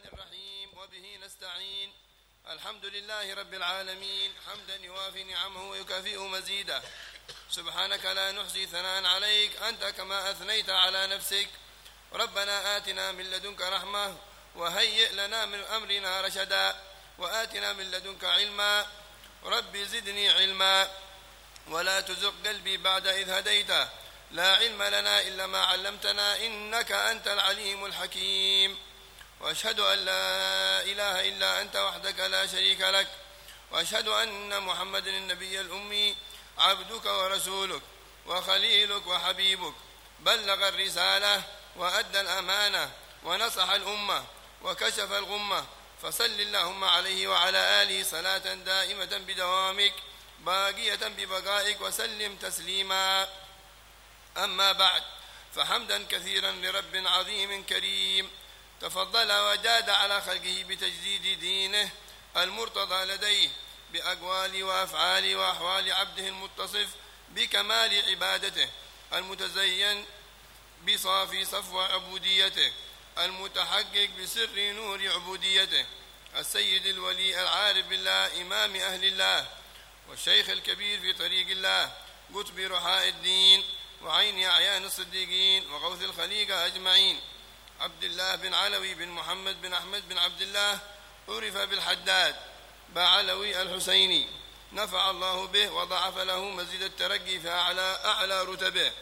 الرحيم وبه نستعين. الحمد لله رب العالمين حمدا يوافي نعمه ويكافئ مزيدا. سبحانك لا نحصي ثناء عليك أنت كما أثنيت على نفسك. ربنا آتنا من لدنك رحمة وهيئ لنا من أمرنا رشدا وآتنا من لدنك علما. رب زدني علما ولا تزغ قلبي بعد إذ هديته. لا علم لنا إلا ما علمتنا إنك أنت العليم الحكيم. وأشهد أن لا إله إلا أنت وحدك لا شريك لك. وأشهد أن محمد النبي الأمي عبدك ورسولك وخليلك وحبيبك بلغ الرسالة وأدى الأمانة ونصح الأمة وكشف الغمة. فصل اللهم عليه وعلى آله صلاة دائمة بدوامك باقية ببقائك وسلم تسليما. أما بعد، فحمدا كثيرا لرب عظيم كريم تفضل وجاد على خلقه بتجديد دينه المرتضى لديه بأقوال وأفعال وأحوال عبده المتصف بكمال عبادته المتزين بصافي صفو عبوديته المتحقق بسر نور عبوديته السيد الولي العارف بالله إمام أهل الله والشيخ الكبير في طريق الله قطب رحاء الدين وعين أعيان الصديقين وغوث الخليقة أجمعين عبد الله بن علوي بن محمد بن أحمد بن عبد الله عرف بالحداد بعلوي الحسيني نفع الله به وضعف له مزيد الترقي في أعلى رتبه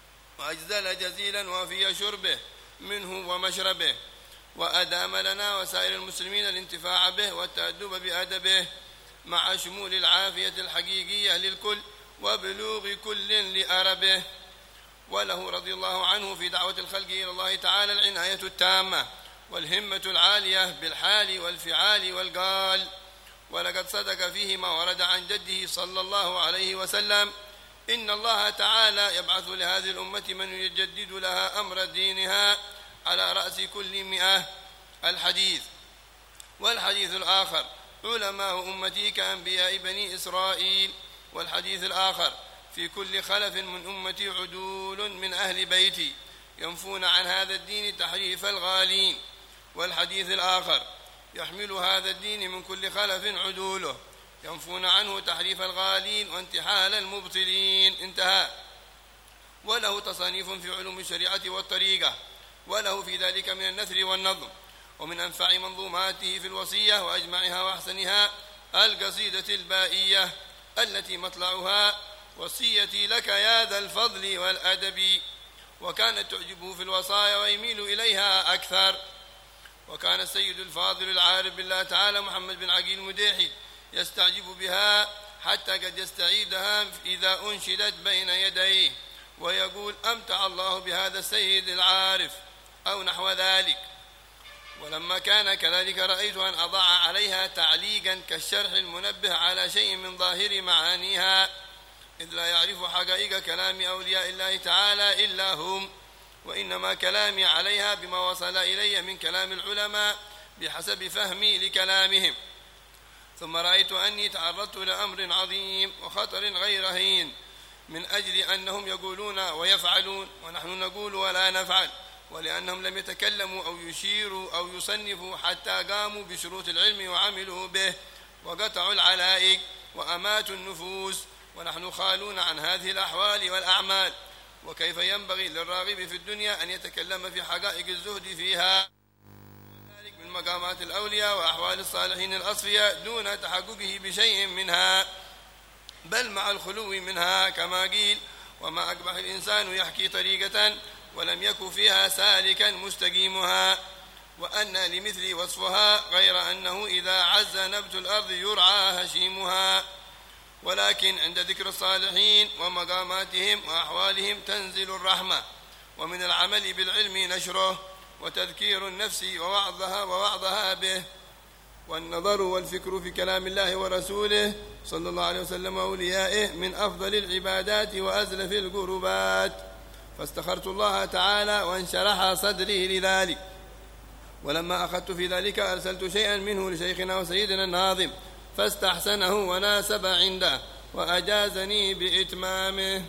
وأجزل جزيلا وفي شربه منه ومشربه وأدام لنا وسائر المسلمين الانتفاع به والتأدب بأدبه مع شمول العافية الحقيقية للكل وبلوغ كل لأربه. وله رضي الله عنه في دعوة الخلق إلى الله تعالى العناية التامة والهمة العالية بالحال والفعال والقال. ولقد صدق فيه ما ورد عن جده صلى الله عليه وسلم إن الله تعالى يبعث لهذه الأمة من يجدد لها أمر دينها على رأس كل 100 الحديث. والحديث الآخر علماء أمتي كأنبياء بني إسرائيل. والحديث الآخر في كل خلف من أمتي عدول من أهل بيتي ينفون عن هذا الدين تحريف الغالين. والحديث الآخر يحمل هذا الدين من كل خلف عدوله ينفون عنه تحريف الغالين وانتحال المبطلين. انتهى. وله تصانيف في علوم الشريعة والطريقة وله في ذلك من النثر والنظم. ومن أنفع منظوماته في الوصية وأجمعها وأحسنها القصيدة البائية التي مطلعها وصيتي لك يا ذا الفضل والأدب. وكانت تعجبه في الوصايا ويميل إليها أكثر. وكان السيد الفاضل العارف بالله تعالى محمد بن عقيل المديحي يستعجب بها حتى قد يستعيدها إذا أنشدت بين يديه ويقول أمتع الله بهذا السيد العارف أو نحو ذلك. ولما كان كذلك رأيت أن أضع عليها تعليقا كالشرح المنبه على شيء من ظاهر معانيها إذ لا يعرف حقائق كلام أولياء الله تعالى إلا هم. وإنما كلامي عليها بما وصل إلي من كلام العلماء بحسب فهمي لكلامهم. ثم رأيت أني تعرضت لأمر عظيم وخطر غير هين من أجل أنهم يقولون ويفعلون ونحن نقول ولا نفعل. ولأنهم لم يتكلموا أو يشيروا أو يصنفوا حتى قاموا بشروط العلم وعملوا به وقطعوا العلائق وأماتوا النفوس. ونحن خالون عن هذه الأحوال والأعمال. وكيف ينبغي للراغب في الدنيا أن يتكلم في حقائق الزهد فيها وذلك من مقامات الأولياء وأحوال الصالحين الأصفياء دون تحققه بشيء منها بل مع الخلو منها كما قيل وما أقبح الإنسان يحكي طريقة ولم يكن فيها سالكا مستقيمها. وأن لمثل وصفها غير أنه إذا عز نبت الأرض يرعى هشيمها. ولكن عند ذكر الصالحين ومقاماتهم وأحوالهم تنزل الرحمة. ومن العمل بالعلم نشره وتذكير النفس ووعظها به والنظر والفكر في كلام الله ورسوله صلى الله عليه وسلم وأوليائه من أفضل العبادات وأزلف القربات. فاستخرت الله تعالى وانشرح صدري لذلك. ولما أخذت في ذلك أرسلت شيئا منه لشيخنا وسيدنا الناظم فاستحسنه وناسب عنده وأجازني بإتمامه.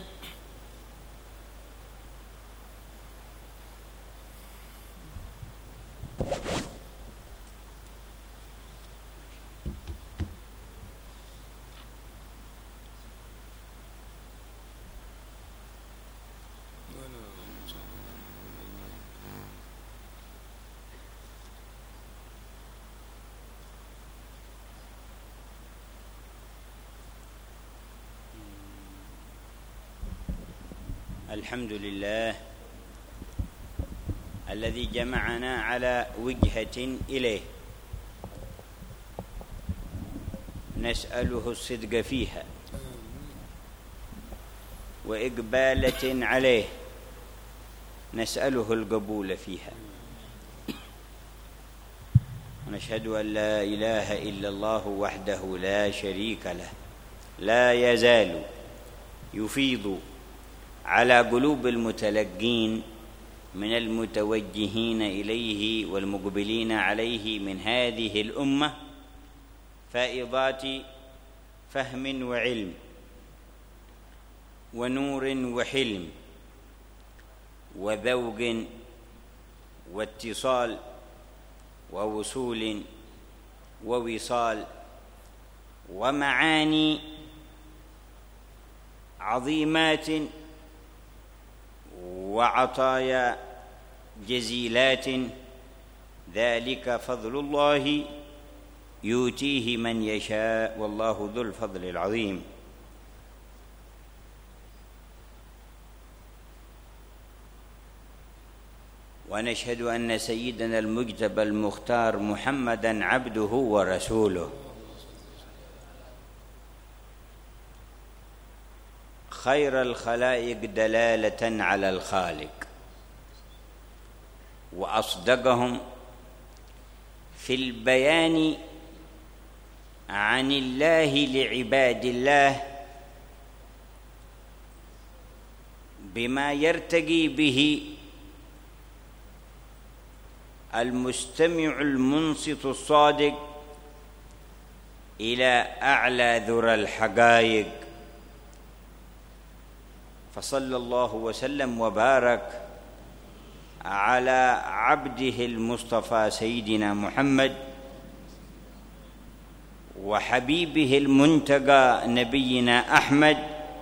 الحمد لله الذي جمعنا على وجهة إليه نسأله الصدق فيها وإقبالة عليه نسأله القبول فيها، ونشهد أن لا إله إلا الله وحده لا شريك له لا يزال يفيض على قلوب المتلقين من المتوجهين إليه والمقبلين عليه من هذه الأمة فائضات فهم وعلم ونور وحلم وذوق واتصال ووصول ووصال ومعاني عظيمات وعطايا جزيلات، ذلك فضل الله يؤتيه من يشاء والله ذو الفضل العظيم. ونشهد أن سيدنا المجتبى المختار محمدًا عبده ورسوله خير الخلائق دلالة على الخالق وأصدقهم في البيان عن الله لعباد الله بما يرتقي به المستمع المنصت الصادق إلى أعلى ذرى الحقائق، فصلى الله وسلم وبارك على عبده المصطفى سيدنا محمد وحبيبه المنتقى نبينا أحمد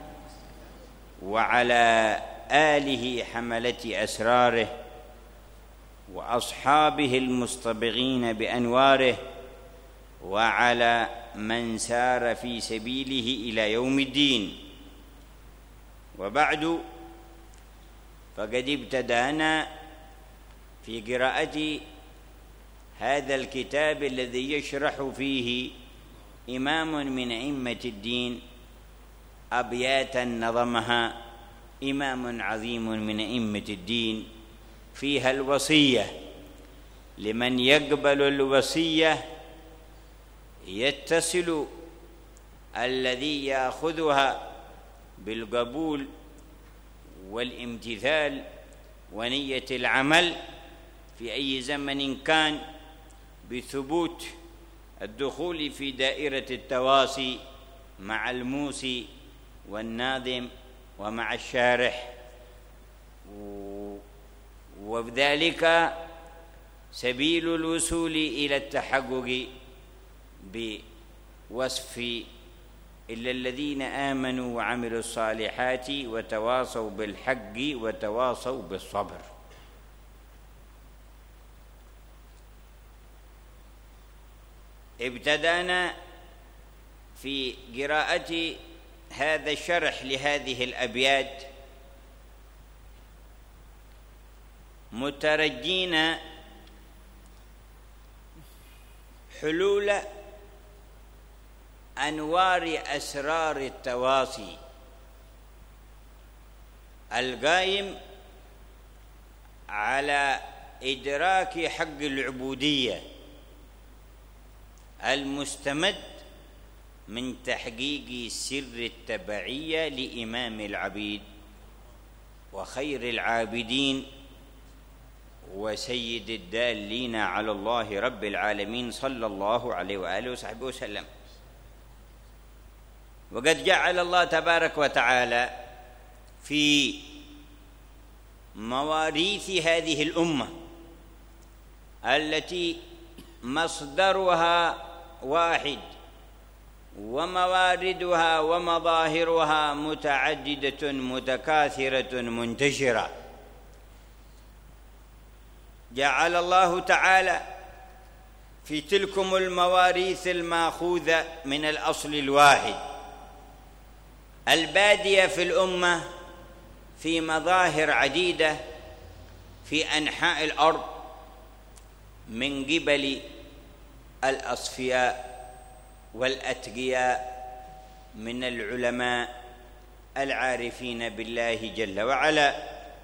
وعلى آله حملة أسراره وأصحابه المصطبغين بأنواره وعلى من سار في سبيله إلى يوم الدين. وبعد، فقد ابتدأنا في قراءة هذا الكتاب الذي يشرح فيه إمام من أئمة الدين أبياتا نظمها إمام عظيم من أئمة الدين فيها الوصية لمن يقبل الوصية يتصل الذي يأخذها بالقبول والامتثال ونية العمل في أي زمن كان بثبوت الدخول في دائرة التواصي مع الموصي والناظم ومع الشارح، وبذلك سبيل الوصول إلى التحقق بوصف إلا الذين آمنوا وعملوا الصالحات وتواصوا بالحق وتواصوا بالصبر. ابتدأنا في قراءة هذا الشرح لهذه الأبيات مترجين حلول أنوار أسرار التواصي القائم على إدراك حق العبودية المستمد من تحقيق سر التبعية لإمام العبيد وخير العابدين وسيد الدالين على الله رب العالمين صلى الله عليه وآله وصحبه وسلم. وقد جعل الله تبارك وتعالى في مواريث هذه الأمة التي مصدرها واحد ومواردها ومظاهرها متعددة متكاثرة منتشرة، جعل الله تعالى في تلكم المواريث الماخوذة من الأصل الواحد البادية في الأمة في مظاهر عديدة في أنحاء الأرض من قبل الأصفياء والأتقياء من العلماء العارفين بالله جل وعلا،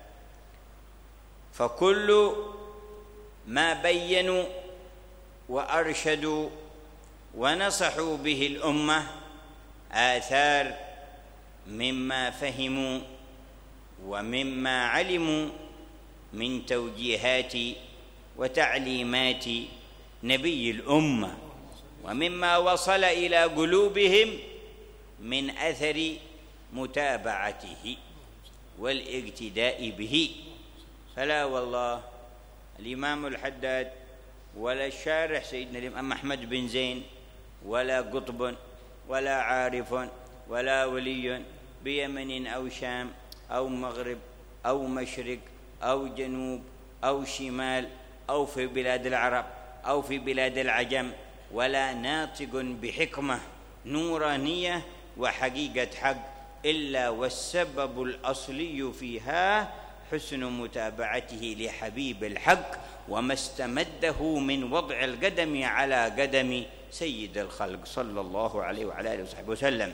فكل ما بينوا وأرشدوا ونصحوا به الأمة آثار مما فهموا ومما علموا من توجيهات وتعليمات نبي الأمة، ومما وصل إلى قلوبهم من أثر متابعته والاقتداء به. فلا والله الإمام الحداد ولا الشارح سيدنا الإمام أحمد بن زين ولا قطب ولا عارف ولا ولي بيمن أو شام أو مغرب أو مشرق أو جنوب أو شمال أو في بلاد العرب أو في بلاد العجم، ولا ناطق بحكمة نورانية وحقيقة حق إلا والسبب الأصلي فيها حسن متابعته لحبيب الحق وما استمده من وضع القدم على قدم سيد الخلق صلى الله عليه وعلى آله وصحبه وسلم.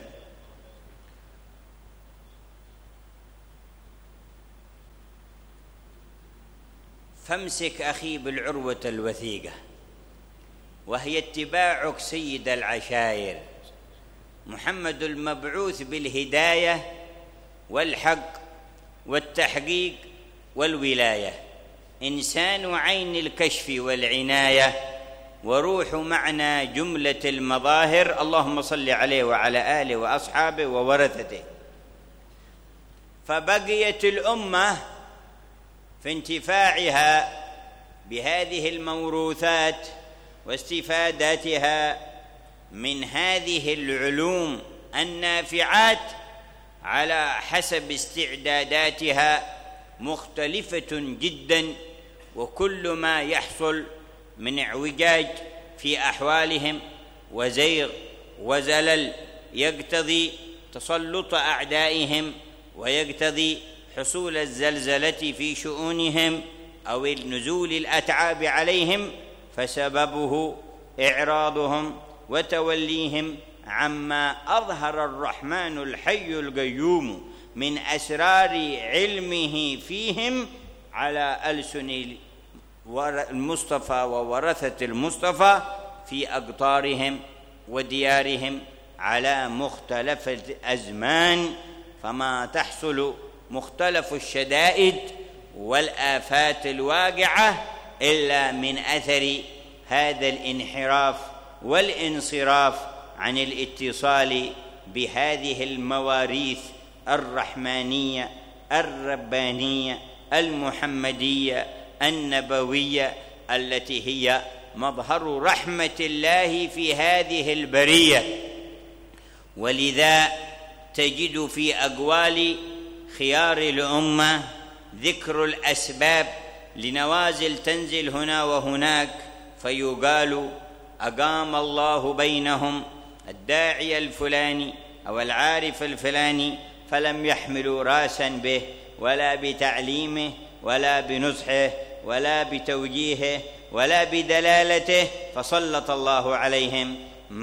فامسك أخي بالعروة الوثيقة، وهي اتباعك سيد العشائر محمد المبعوث بالهداية والحق والتحقيق والولاية، إنسان عين الكشف والعناية وروح معنى جملة المظاهر، اللهم صل عليه وعلى آله وأصحابه وورثته. فبقيت الأمة في انتفاعها بهذه الموروثات واستفاداتها من هذه العلوم النافعات على حسب استعداداتها مختلفة جدا، وكل ما يحصل من اعوجاج في أحوالهم وزيغ وزلل يقتضي تسلط أعدائهم ويقتضي حصول الزلزلة في شؤونهم أو النزول الأتعاب عليهم، فسببه إعراضهم وتوليهم عما أظهر الرحمن الحي القيوم من أسرار علمه فيهم على ألسن المصطفى وورثة المصطفى في أقطارهم وديارهم على مختلف الأزمان. فما تحصل مختلف الشدائد والآفات الواقعة إلا من أثر هذا الانحراف والانصراف عن الاتصال بهذه المواريث الرحمانية الربانية المحمدية النبوية التي هي مظهر رحمة الله في هذه البرية. ولذا تجد في أقوال خيار الأمة ذكر الأسباب لنوازل تنزل هنا وهناك، فيقال أقام الله بينهم الداعي الفلاني أو العارف الفلاني فلم يحملوا راسا به ولا بتعليمه ولا بنصحه ولا بتوجيهه ولا بدلالته، فسلط الله عليهم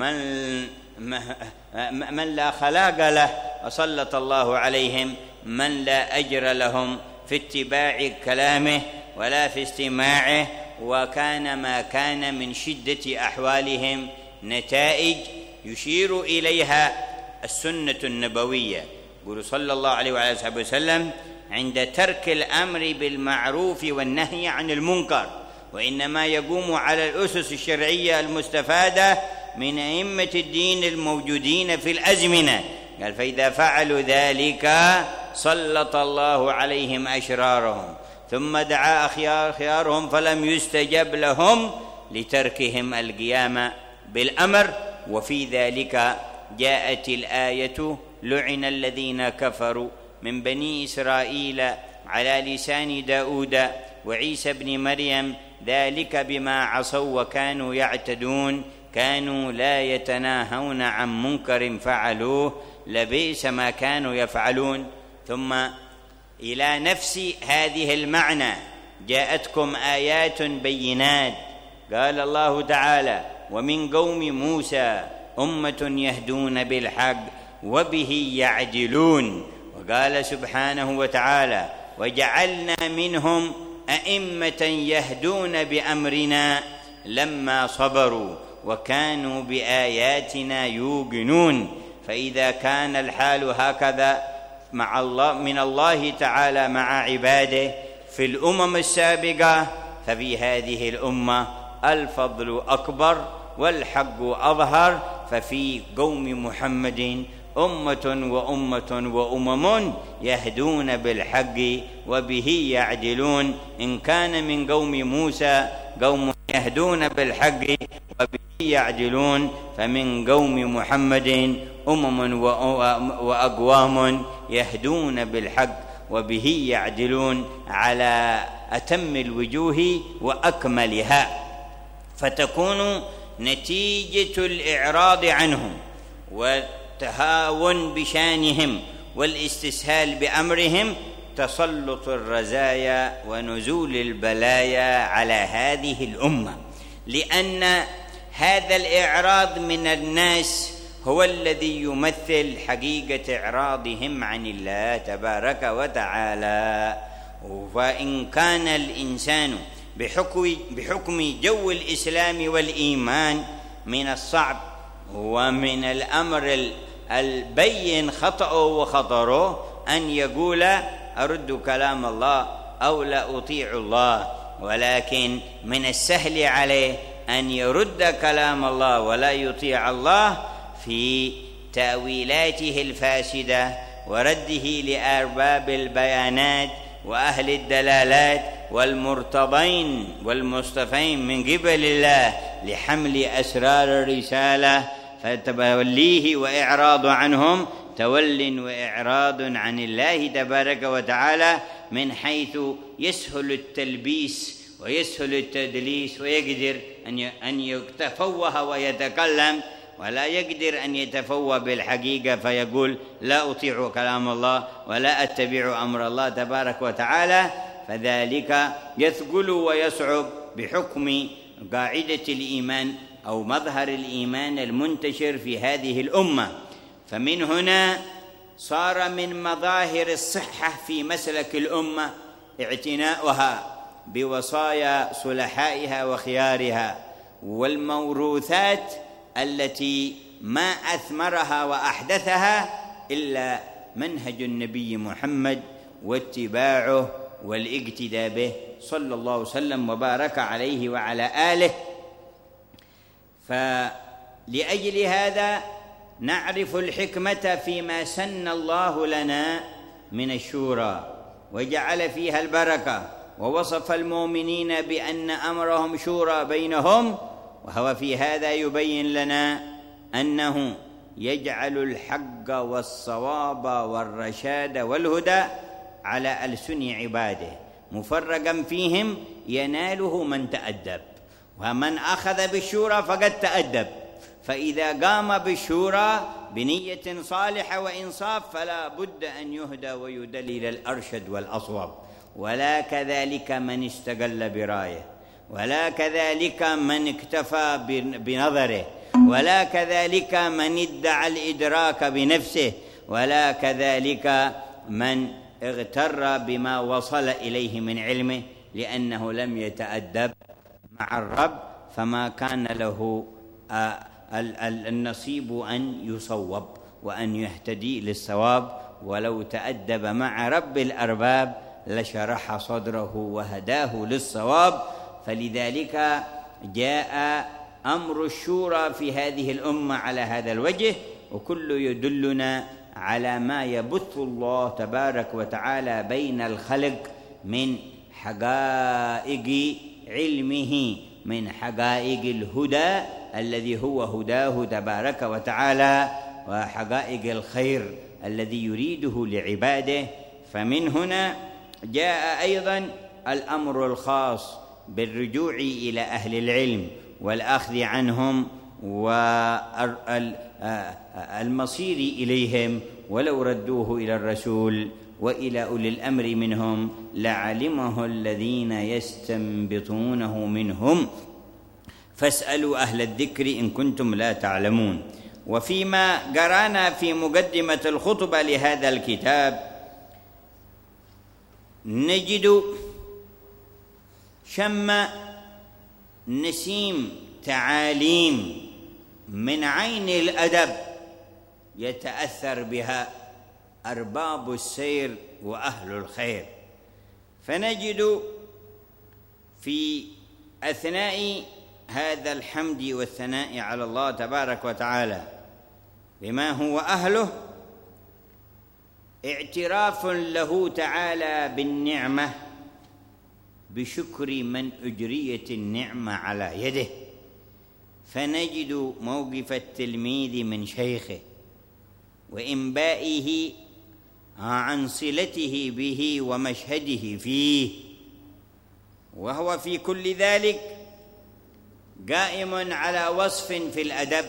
من لا خلاق له، وسلط الله عليهم من لا أجر لهم في اتباع كلامه ولا في استماعه، وكان ما كان من شدة أحوالهم نتائج يشير إليها السنة النبوية. يقول صلى الله عليه وعلى آله وسلم عند ترك الأمر بالمعروف والنهي عن المنكر، وإنما يقوم على الأسس الشرعية المستفادة من أئمة الدين الموجودين في الأزمنة. قال فإذا فعلوا ذلك سلط الله عليهم أشرارهم، ثم دعا خيارهم فلم يستجب لهم لتركهم القيام بالأمر. وفي ذلك جاءت الآية لعن الذين كفروا من بني إسرائيل على لسان داود وعيسى بن مريم ذلك بما عصوا وكانوا يعتدون كانوا لا يتناهون عن منكر فعلوه لبئس ما كانوا يفعلون. ثم إلى نفس هذه المعنى: جاءتكم آيات بينات. قال الله تعالى: ومن قوم موسى أمة يهدون بالحق وبه يعدلون. وقال سبحانه وتعالى: وجعلنا منهم أئمة يهدون بأمرنا لما صبروا وكانوا بآياتنا يوقنون. فإذا كان الحال هكذا مع الله من الله تعالى مع عباده في الأمم السابقة، ففي هذه الأمة الفضل أكبر والحق أظهر. ففي قوم محمد أمة وأمم يهدون بالحق وبه يعدلون. إن كان من قوم موسى قوم يهدون بالحق وبه يعدلون، فمن قوم محمد وأقوام يهدون بالحق وبه يعدلون على أتم الوجوه وأكملها. فتكون نتيجة الإعراض عنهم والتهاون بشانهم والاستسهال بأمرهم تسلط الرزايا ونزول البلايا على هذه الأمة، لأن هذا الإعراض من الناس هو الذي يمثل حقيقة إعراضهم عن الله تبارك وتعالى. فإن كان الإنسان بحكم جو الإسلام والإيمان من الصعب ومن الأمر البين خطأه وخطره أن يقول أرد كلام الله أو لا أطيع الله، ولكن من السهل عليه أن يرد كلام الله ولا يطيع الله في تأويلاته الفاسدة ورده لأرباب البيانات وأهل الدلالات والمرتضين والمصطفين من قبل الله لحمل أسرار الرسالة، فتوليه وإعراض عنهم تول وإعراض عن الله تبارك وتعالى، من حيث يسهل التلبيس ويسهل التدليس، ويقدر أن يتفوه ويتكلم ولا يقدر أن يتفوه بالحقيقة فيقول لا أطيع كلام الله ولا أتبع أمر الله تبارك وتعالى. فذلك يثقل ويصعب بحكم قاعدة الإيمان أو مظهر الإيمان المنتشر في هذه الأمة. فمن هنا صار من مظاهر الصحة في مسلك الأمة اعتناؤها بوصايا صلحائها وخيارها، والموروثات التي ما أثمرها وأحدثها إلا منهج النبي محمد واتباعه والاقتداء به صلى الله وسلم وبارك عليه وعلى آله. فلأجل هذا نعرف الحكمة فيما سن الله لنا من الشورى وجعل فيها البركة، ووصف المؤمنين بأن أمرهم شورى بينهم، وهو في هذا يبين لنا أنه يجعل الحق والصواب والرشاد والهدى على ألسن عباده مفرقا فيهم يناله من تأدب، ومن أخذ بالشورى فقد تأدب. فإذا قام بالشورى بنية صالحة وإنصاف فلا بد أن يهدى ويدلل الأرشد والأصوب، ولا كذلك من استقل برايه، ولا كذلك من اكتفى بنظره، ولا كذلك من ادعى الإدراك بنفسه، ولا كذلك من اغتر بما وصل إليه من علمه، لأنه لم يتأدب مع الرب فما كان له النصيب أن يصوب وأن يهتدي للصواب. ولو تأدب مع رب الأرباب لشرح صدره وهداه للصواب. فلذلك جاء أمر الشورى في هذه الأمة على هذا الوجه، وكل يدلنا على ما يبث الله تبارك وتعالى بين الخلق من حقائق علمه، من حقائق الهدى الذي هو هداه تبارك وتعالى، وحقائق الخير الذي يريده لعباده. فمن هنا جاء أيضا الأمر الخاص بالرجوع إلى أهل العلم والأخذ عنهم والمصير إليهم ولو ردوه إلى الرسول وإلى أولي الأمر منهم لعلمه الذين يستنبطونه منهم فاسألوا أهل الذكر إن كنتم لا تعلمون. وفيما قرانا في مقدمة الخطبة لهذا الكتاب نجد شم نسيم تعاليم من عين الأدب يتأثر بها أرباب السير وأهل الخير. فنجد في أثناء هذا الحمد والثناء على الله تبارك وتعالى بما هو أهله اعتراف له تعالى بالنعمة بشكر من أجريت النعمة على يده. فنجد موقف التلميذ من شيخه وإنبائه عن صلته به ومشهده فيه، وهو في كل ذلك قائم على وصف في الأدب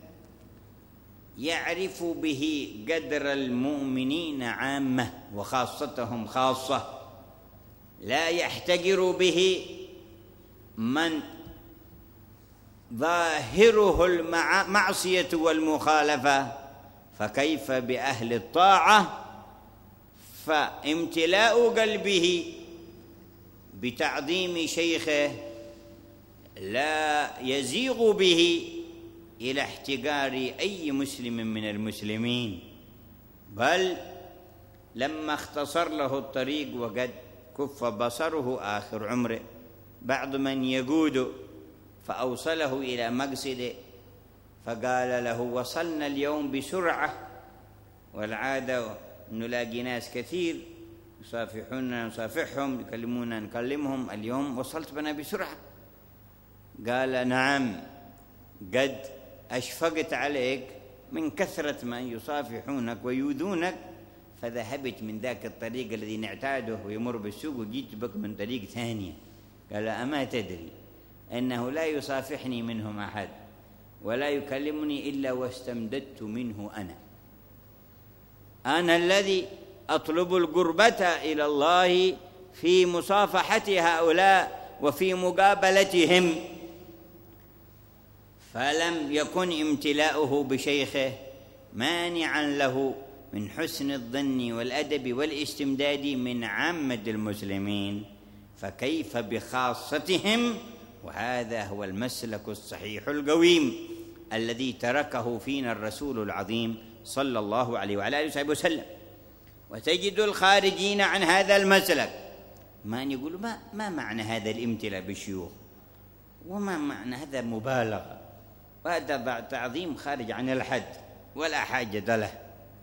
يعرف به قدر المؤمنين عامة وخاصتهم خاصة، لا يحتقر به من ظاهره المعصية والمخالفة، فكيف بأهل الطاعة؟ فامتلاء قلبه بتعظيم شيخه لا يزيغ به إلى احتقار أي مسلم من المسلمين، بل لما اختصر له الطريق وقد كف بصره آخر عمره بعض من يقود فأوصله إلى مقصده فقال له وصلنا اليوم بسرعة، والعادة نلاقي ناس كثير يصافحوننا نصافحهم يكلموننا نكلمهم، اليوم وصلت بنا بسرعة. قال نعم قد أشفقت عليك من كثرة ما يصافحونك ويؤذونك فذهبت من ذاك الطريق الذي نعتاده ويمر بالسوق وجيت بك من طريق ثانية. قال أما تدري أنه لا يصافحني منهم أحد ولا يكلمني إلا واستمددت منه أنا الذي أطلب القربة إلى الله في مصافحة هؤلاء وفي مقابلتهم. فلم يكن امتلاؤه بشيخه مانعا له من حسن الظن والأدب والاستمداد من عامة المسلمين، فكيف بخاصتهم؟ وهذا هو المسلك الصحيح القويم الذي تركه فينا الرسول العظيم صلى الله عليه وعلى آله وصحبه وسلم. وتجد الخارجين عن هذا المسلك ما يقولوا ما معنى هذا الامتلاء بالشيوخ، وما معنى هذا مبالغة، وهذا تعظيم خارج عن الحد ولا حاجة له.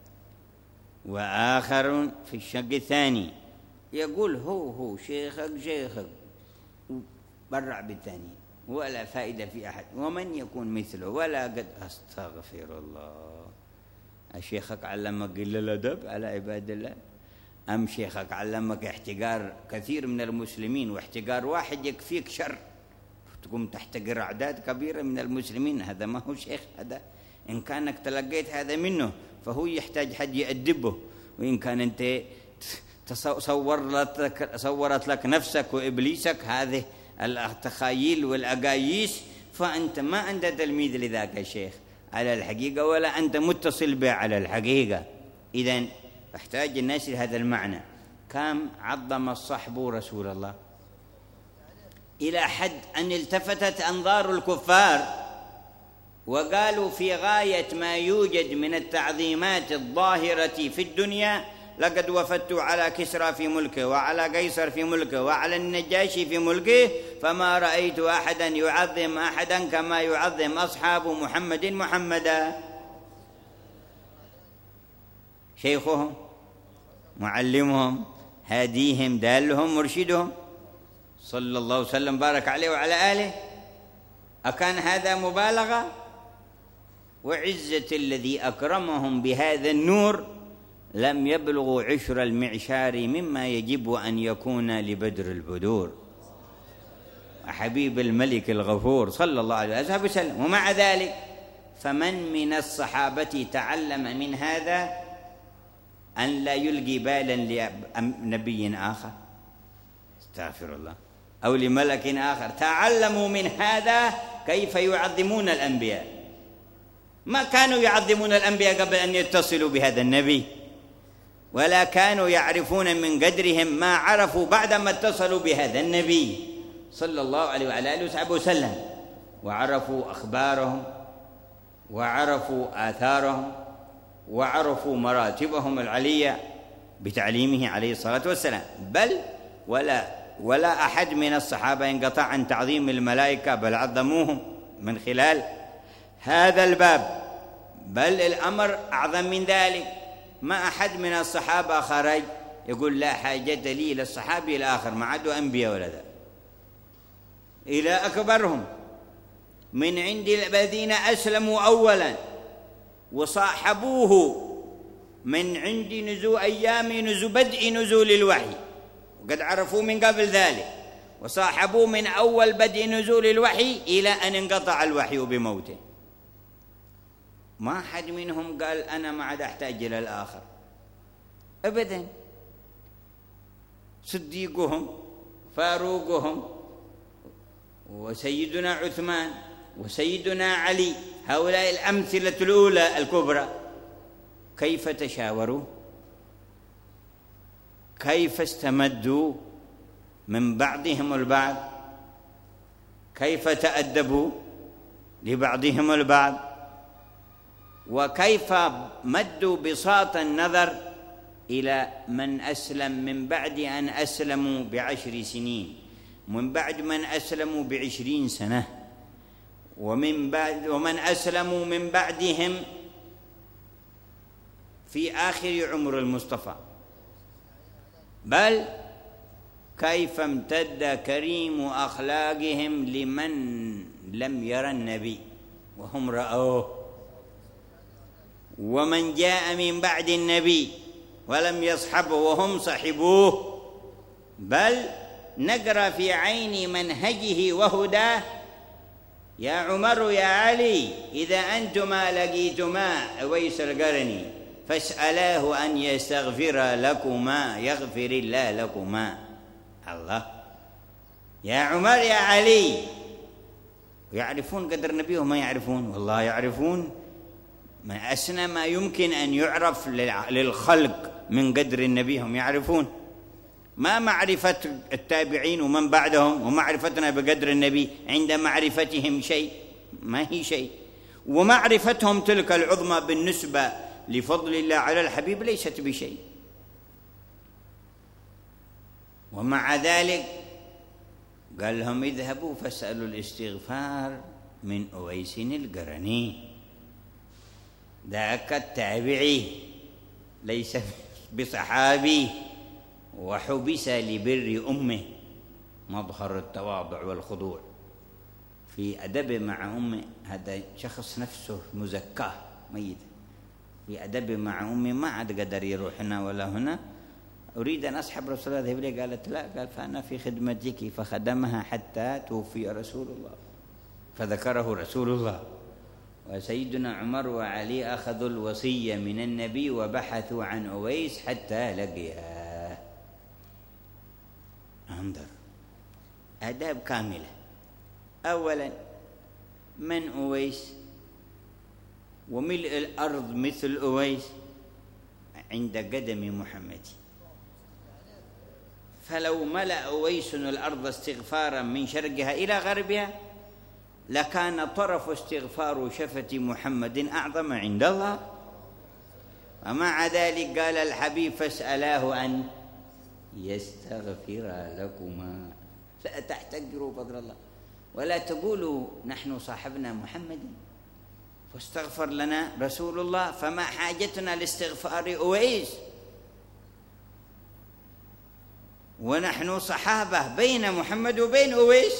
وآخر في الشق الثاني يقول هو شيخك برع بالثاني ولا فائدة في أحد، ومن يكون مثله ولا قد أستغفر الله. شيخك علمك قلة الأدب على عباد الله؟ أم شيخك علمك احتقار كثير من المسلمين واحتقار واحد يكفيك شر تقوم تحتقر أعداد كبيرة من المسلمين؟ هذا ما هو شيخ. هذا إن كانك تلقيت هذا منه فهو يحتاج حد يأدبه، وإن كان أنت صورت لك نفسك وإبليسك هذه التخايل والأقاييس فأنت ما أنت تلميذ لذاك الشيخ على الحقيقة ولا أنت متصل به على الحقيقة. إذن احتاج الناس لهذا المعنى. كم عظم الصحب رسول الله إلى حد أن التفتت أنظار الكفار وقالوا في غاية ما يوجد من التعظيمات الظاهرة في الدنيا لقد وفدت على كسرى في ملكه وعلى قيصر في ملكه وعلى النجاشي في ملكه فما رأيت أحدا يعظم أحدا كما يعظم أصحاب محمد محمدا. شيخهم معلمهم هاديهم دالهم مرشدهم صلى الله وسلم بارك عليه وعلى آله. أكان هذا مبالغة؟ وعزة الذي أكرمهم بهذا النور لم يبلغوا عشر المعشار مما يجب أن يكون لبدر البدور وحبيب الملك الغفور صلى الله عليه وسلم. ومع ذلك فمن من الصحابة تعلم من هذا أن لا يلقي بالا لنبي آخر، استغفر الله، أو لملك آخر. تعلموا من هذا كيف يعظمون الأنبياء. ما كانوا يعظمون الأنبياء قبل أن يتصلوا بهذا النبي، ولا كانوا يعرفون من قدرهم ما عرفوا بعدما اتصلوا بهذا النبي صلى الله عليه وعلى آله وصحبه وسلم، وعرفوا أخبارهم، وعرفوا آثارهم، وعرفوا مراتبهم العلية بتعليمه عليه الصلاة والسلام. بل ولا أحد من الصحابة انقطع عن تعظيم الملائكة، بل عظموهم من خلال هذا الباب. بل الأمر أعظم من ذلك، ما أحد من الصحابة خرج يقول لا حاجة لي للصحابي الآخر، ما عادوا أنبياء ولا ذا، إلى أكبرهم من عند الذين أسلموا أولا وصاحبوه من عند بدء نزول الوحي، وقد عرفوا من قبل ذلك، وصاحبوه من أول بدء نزول الوحي إلى أن انقطع الوحي بموته. ما أحد منهم قال أنا ما عاد أحتاج إلى الآخر أبدا. صديقهم، فاروقهم، وسيدنا عثمان، وسيدنا علي، هؤلاء الأمثلة الأولى الكبرى، كيف تشاوروا، كيف استمدوا من بعضهم البعض، كيف تأدبوا لبعضهم البعض، وكيف مدوا بساط النظر إلى من أسلم من بعد أن أسلموا ب10 سنين، ومن بعد من أسلموا ب20 سنة، ومن أسلموا من بعدهم في آخر عمر المصطفى. بل كيف امتد كريم أخلاقهم لمن لم يرى النبي وهم رأوه، ومن جاء من بعد النبي ولم يصحبه وهم صحبوه. بل نقرأ في عين منهجه وهداه: يا عمر يا علي إذا أنتما لقيتما أويس القرني فاسألاه أن يستغفر لكما يغفر الله لكما. الله، يا عمر يا علي، يعرفون قدر النبي وما يعرفون؟ والله يعرفون ما أسنى ما يمكن أن يعرف للخلق من قدر النبي، هم يعرفون. ما معرفة التابعين ومن بعدهم ومعرفتنا بقدر النبي عند معرفتهم شيء، ما هي شيء. ومعرفتهم تلك العظمى بالنسبة لفضل الله على الحبيب ليست بشيء. ومع ذلك قال لهم اذهبوا فاسألوا الاستغفار من أويس القرني، ذاك التابعي ليس بصحابي، وحبس لبر أمه، مظهر التواضع والخضوع في أدب مع أمه. هذا شخص نفسه مزكاه ميت في أدب مع أمه، ما عاد قدر يروح هنا ولا هنا. أريد أن أصحب رسول الله، ذهب لي، قالت لا، قال فأنا في خدمتك، فخدمها حتى توفي رسول الله، فذكره رسول الله. وسيدنا عمر وعلي أخذوا الوصية من النبي وبحثوا عن أويس حتى لقياه. انظر، آداب كاملة. أولا، من أويس؟ وملء الأرض مثل أويس عند قدم محمد. فلو ملأ أويس الأرض استغفارا من شرقها إلى غربها لكان طرف استغفار شفة محمد أعظم عند الله. ومع ذلك قال الحبيب فاسألاه أن يستغفر لكما. لا تحتقروا فضل الله، ولا تقولوا نحن صاحبنا محمد فاستغفر لنا رسول الله، فما حاجتنا لاستغفار أويس ونحن صحابة بين محمد وبين أويس؟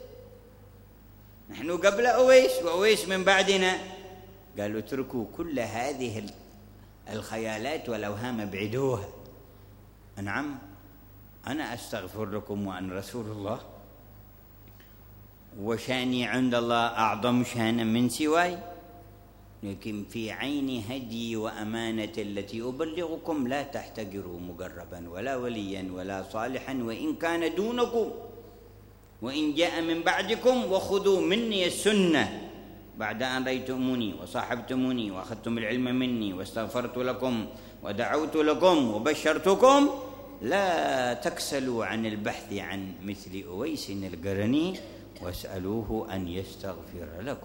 نحن قبل أويس وأويس من بعدنا. قالوا اتركوا كل هذه الخيالات والأوهام، ابعدوها. نعم، أنا أستغفر لكم وأنا رسول الله، وشاني عند الله أعظم شانا من سواي. لكن في عين هدي وأمانة التي أبلغكم لا تحتقروا مقربا ولا وليا ولا صالحا وإن كان دونكم وإن جاء من بعدكم، وخذوا مني السنة بعد أن رأيتموني وصاحبتموني وأخذتم العلم مني واستغفرت لكم ودعوت لكم وبشرتكم، لا تكسلوا عن البحث عن مثل أويس القرني واسألوه أن يستغفر لكم.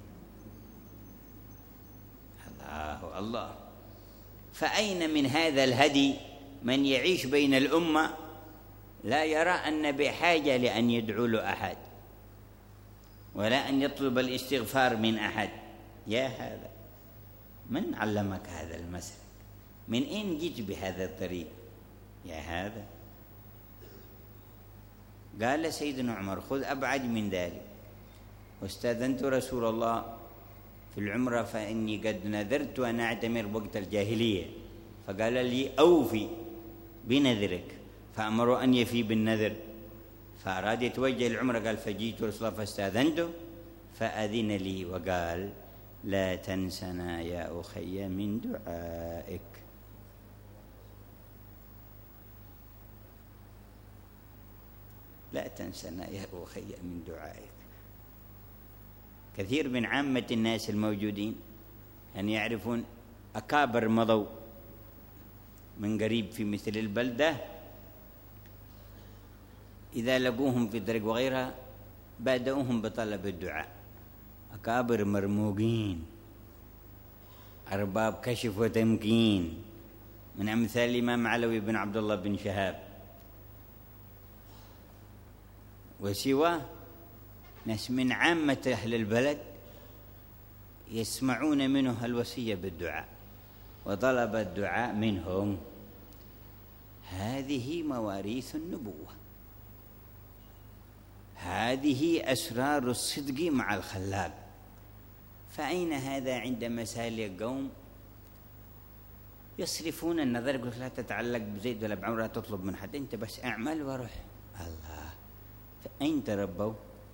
الله الله. فأين من هذا الهدي من يعيش بين الأمة لا يرى أن بحاجة لأن يدعو له أحد ولا أن يطلب الاستغفار من أحد؟ يا هذا، من علمك هذا المسلك؟ من أين جئت بهذا الطريق يا هذا؟ قال سيدنا عمر: خذ أبعد من ذلك. واستأذنت رسول الله في العمرة فإني قد نذرت أن أعتمر وقت الجاهلية، فقال لي: أوفي بنذرك، فأمروا أن يفي بالنذر، فأراد يتوجه العمرة، قال: فجئت رسول الله فاستأذنته فأذن لي وقال: لا تنسنا يا أخي من دعائك. لا تنسنا يا أخي من دعائك. كثير من عامة الناس الموجودين أن يعرفون أكابر مضوا من قريب في مثل البلدة، إذا لقوهم في الطريق وغيرها بادؤوهم بطلب الدعاء. أكابر مرموقين، أرباب كشف وتمكين، من أمثال الإمام علوي بن عبد الله بن شهاب وسواه، ناس من عامة أهل البلد يسمعون منه الوصية بالدعاء وطلب الدعاء منهم. هذه مواريث النبوة، هذه أسرار الصدق مع الخلاق. فأين هذا عند مسالك قوم يصرفون النظر، يقول لا تتعلق بزيد ولا بعمر، لا تطلب من حد، أنت بس أعمل وروح. الله، فأين تربوا؟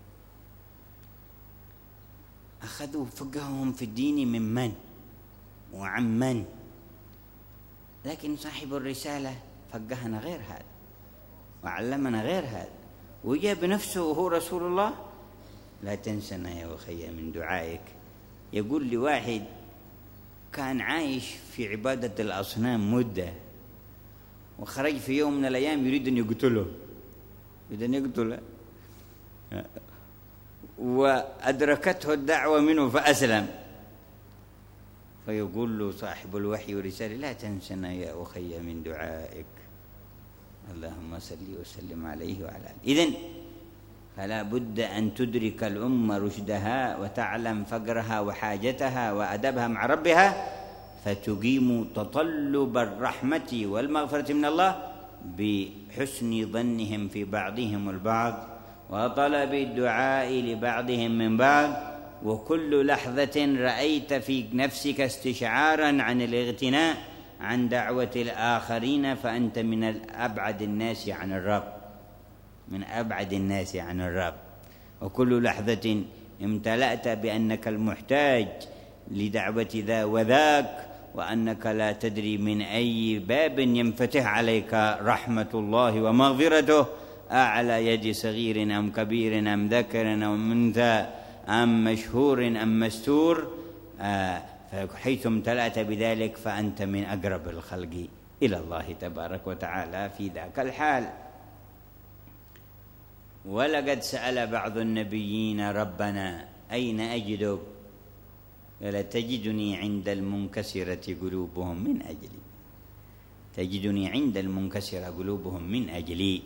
أخذوا فقههم في الدين من من وعن من؟ لكن صاحب الرسالة فقهنا غير هذا وعلمنا غير هذا، وجاء بنفسه وهو رسول الله: لا تنسنا يا أخي من دعائك. يقول لواحد كان عايش في عبادة الأصنام مدة، وخرج في يوم من الأيام يريد أن يقتله، وأدركته الدعوة منه فأسلم. فيقول له صاحب الوحي ورسالة: لا تنسنا يا أخي من دعائك. اللهم صل وسلم عليه وعلى آله. إذن فلا بد أن تدرك الأمة رشدها وتعلم فقرها وحاجتها وأدبها مع ربها، فتقيم تطلب الرحمة والمغفرة من الله بحسن ظنهم في بعضهم البعض وطلب الدعاء لبعضهم من بعض. وكل لحظة رأيت في نفسك استشعارا عن الاغتناء عن دعوة الآخرين فأنت من أبعد الناس عن الرب، من أبعد الناس عن الرب. وكل لحظة امتلأت بأنك المحتاج لدعوة ذا وذاك، وأنك لا تدري من أي باب ينفتح عليك رحمة الله ومغفرته، أعلى يد صغير أم كبير أم ذكر أم أنثى أم مشهور أم مستور، فحيث امتلأت بذلك فأنت من أقرب الخلق إلى الله تبارك وتعالى في ذاك الحال. ولقد سأل بعض النبيين ربنا أين أجدك؟ قال: تجدني عند المنكسرة قلوبهم من أجلي، تجدني عند المنكسرة قلوبهم من أجلي.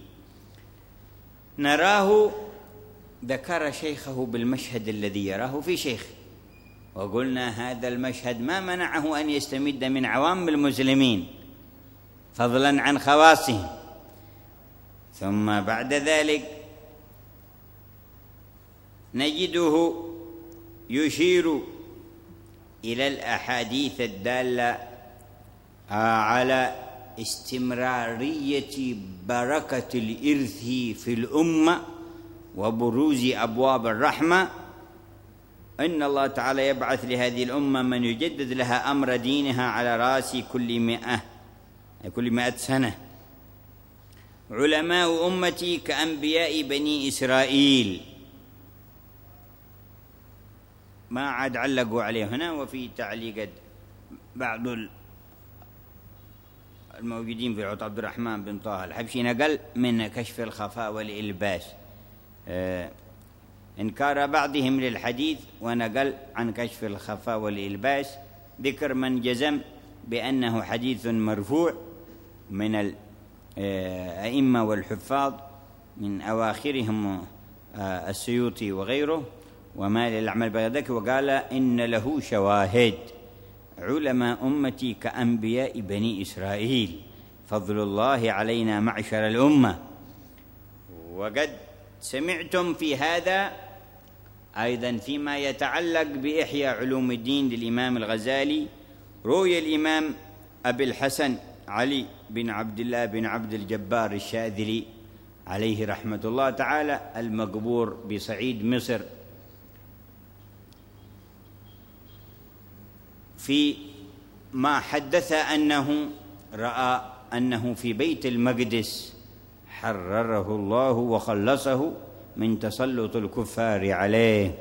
نراه ذكر شيخه بالمشهد الذي يراه في شيخه، وقلنا هذا المشهد ما منعه أن يستمد من عوام المسلمين فضلا عن خواصهم. ثم بعد ذلك نجده يشير إلى الأحاديث الدالة على استمرارية بركة الإرث في الأمة وبروز أبواب الرحمة، إن الله تعالى يبعث لهذه الأمة من يجدد لها أمر دينها على رأس كل 100 سنة. علماء أمتي كأنبياء بني إسرائيل. ما عاد علقوا عليه هنا، وفي تعليق بعض الموجودين في عطا عبد الرحمن بن طه الحبشي نقل من كشف الخفاء والإلباس إنكار بعضهم للحديث، ونقل عن كشف الخفاء والإلباس ذكر من جزم بأنه حديث مرفوع من الأئمة والحفاظ من أواخرهم السيوطي وغيره وما للأعمال بغدك، وقال إن له شواهد. علماء أمتي كأنبياء بني إسرائيل، فضل الله علينا معشر الأمة. وقد سمعتم في هذا أيضا فيما يتعلق بإحياء علوم الدين للإمام الغزالي، روي الإمام أبي الحسن علي بن عبد الله بن عبد الجبار الشاذلي عليه رحمة الله تعالى المقبور بصعيد مصر في ما حدث أنه رأى أنه في بيت المقدس حرره الله وخلصه من تسلط الكفار عليه،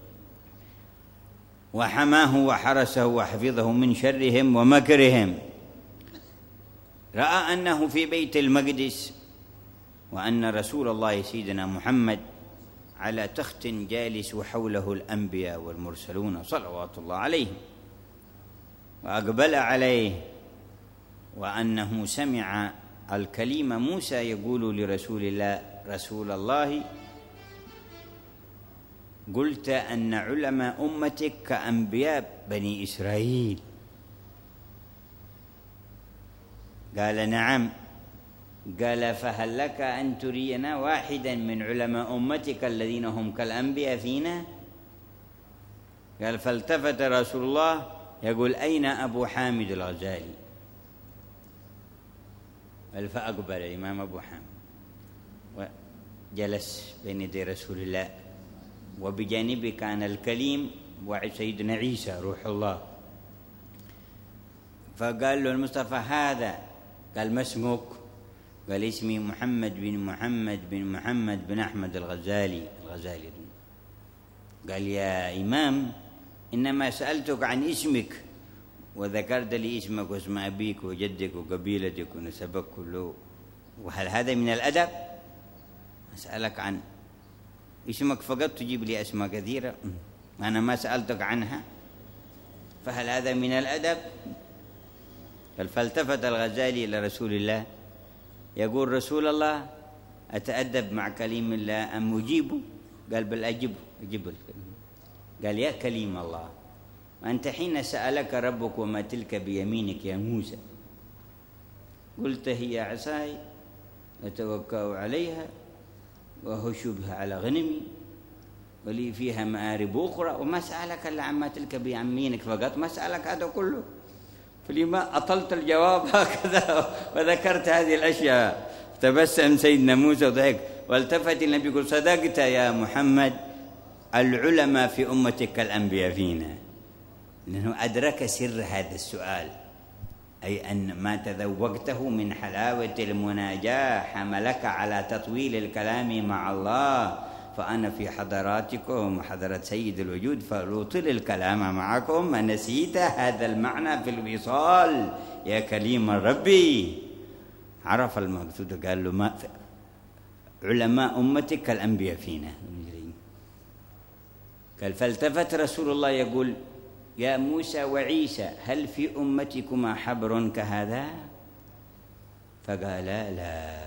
وحماه وحرسه وحفظه من شرهم ومكرهم. رأى أنه في بيت المقدس، وأن رسول الله سيدنا محمد على تخت جالس وحوله الأنبياء والمرسلون صلوات الله عليهم، وأقبل عليه، وأنه سمع الكليم موسى يقول لرسول الله: رسول الله، قلت أن علماء أمتك كأنبياء بني إسرائيل. قال: نعم. قال: فهل لك أن ترينا واحدا من علماء أمتك الذين هم كالأنبياء فينا؟ قال: فالتفت رسول الله يقول: أين أبو حامد الغزالي؟ قال: فأقبل الإمام أبو حامد وجلس بين يدي رسول الله، وبجانبه كان الكليم وسيدنا عيسى روح الله. فقال له المصطفى: هذا. قال: ما اسمك؟ قال: اسمي محمد بن محمد بن محمد بن أحمد الغزالي. قال: يا إمام، إنما سألتك عن اسمك وذكرت لي اسمك واسم أبيك وجدك وقبيلتك ونسبك كله، وهل هذا من الأدب؟ أسألك عن اسمك فقط تجيب لي أسماء كثيرة أنا ما سألتك عنها، فهل هذا من الأدب؟ قال: فالتفت الغزالي إلى رسول الله يقول: رسول الله، أتأدب مع كليم الله أم أجيبه؟ قال: بل أجيب الكلمة. قال: يا كليم الله، أنت حين سألك ربك وما تلك بيمينك يا موسى، قلت: هي عصاي أتوكأ عليها وأهش بها على غنمي ولي فيها مآرب أخرى، وما سألك إلا عما تلك بيمينك فقط، ما سألك هذا كله، فلما أطلت الجواب هكذا وذكرت هذه الأشياء؟ تبسم سيدنا موسى وضحك، والتفت النبي يقول: صدقت يا محمد، العلماء في أمتك كالأنبياء فينا. لأنه أدرك سر هذا السؤال، أي أن ما تذوقته من حلاوة المناجاة حملك على تطويل الكلام مع الله، فأنا في حضراتكم وحضرة سيد الوجود فأطيل الكلام معكم، نسيت هذا المعنى في الوصال يا كليم ربي. عرف المقصود، قال له: ما علماء أمتك كالأنبياء فينا. قال: فالتفت رسول الله يقول: يا موسى وعيسى، هل في أمتكما حبر كهذا؟ فقال: لا.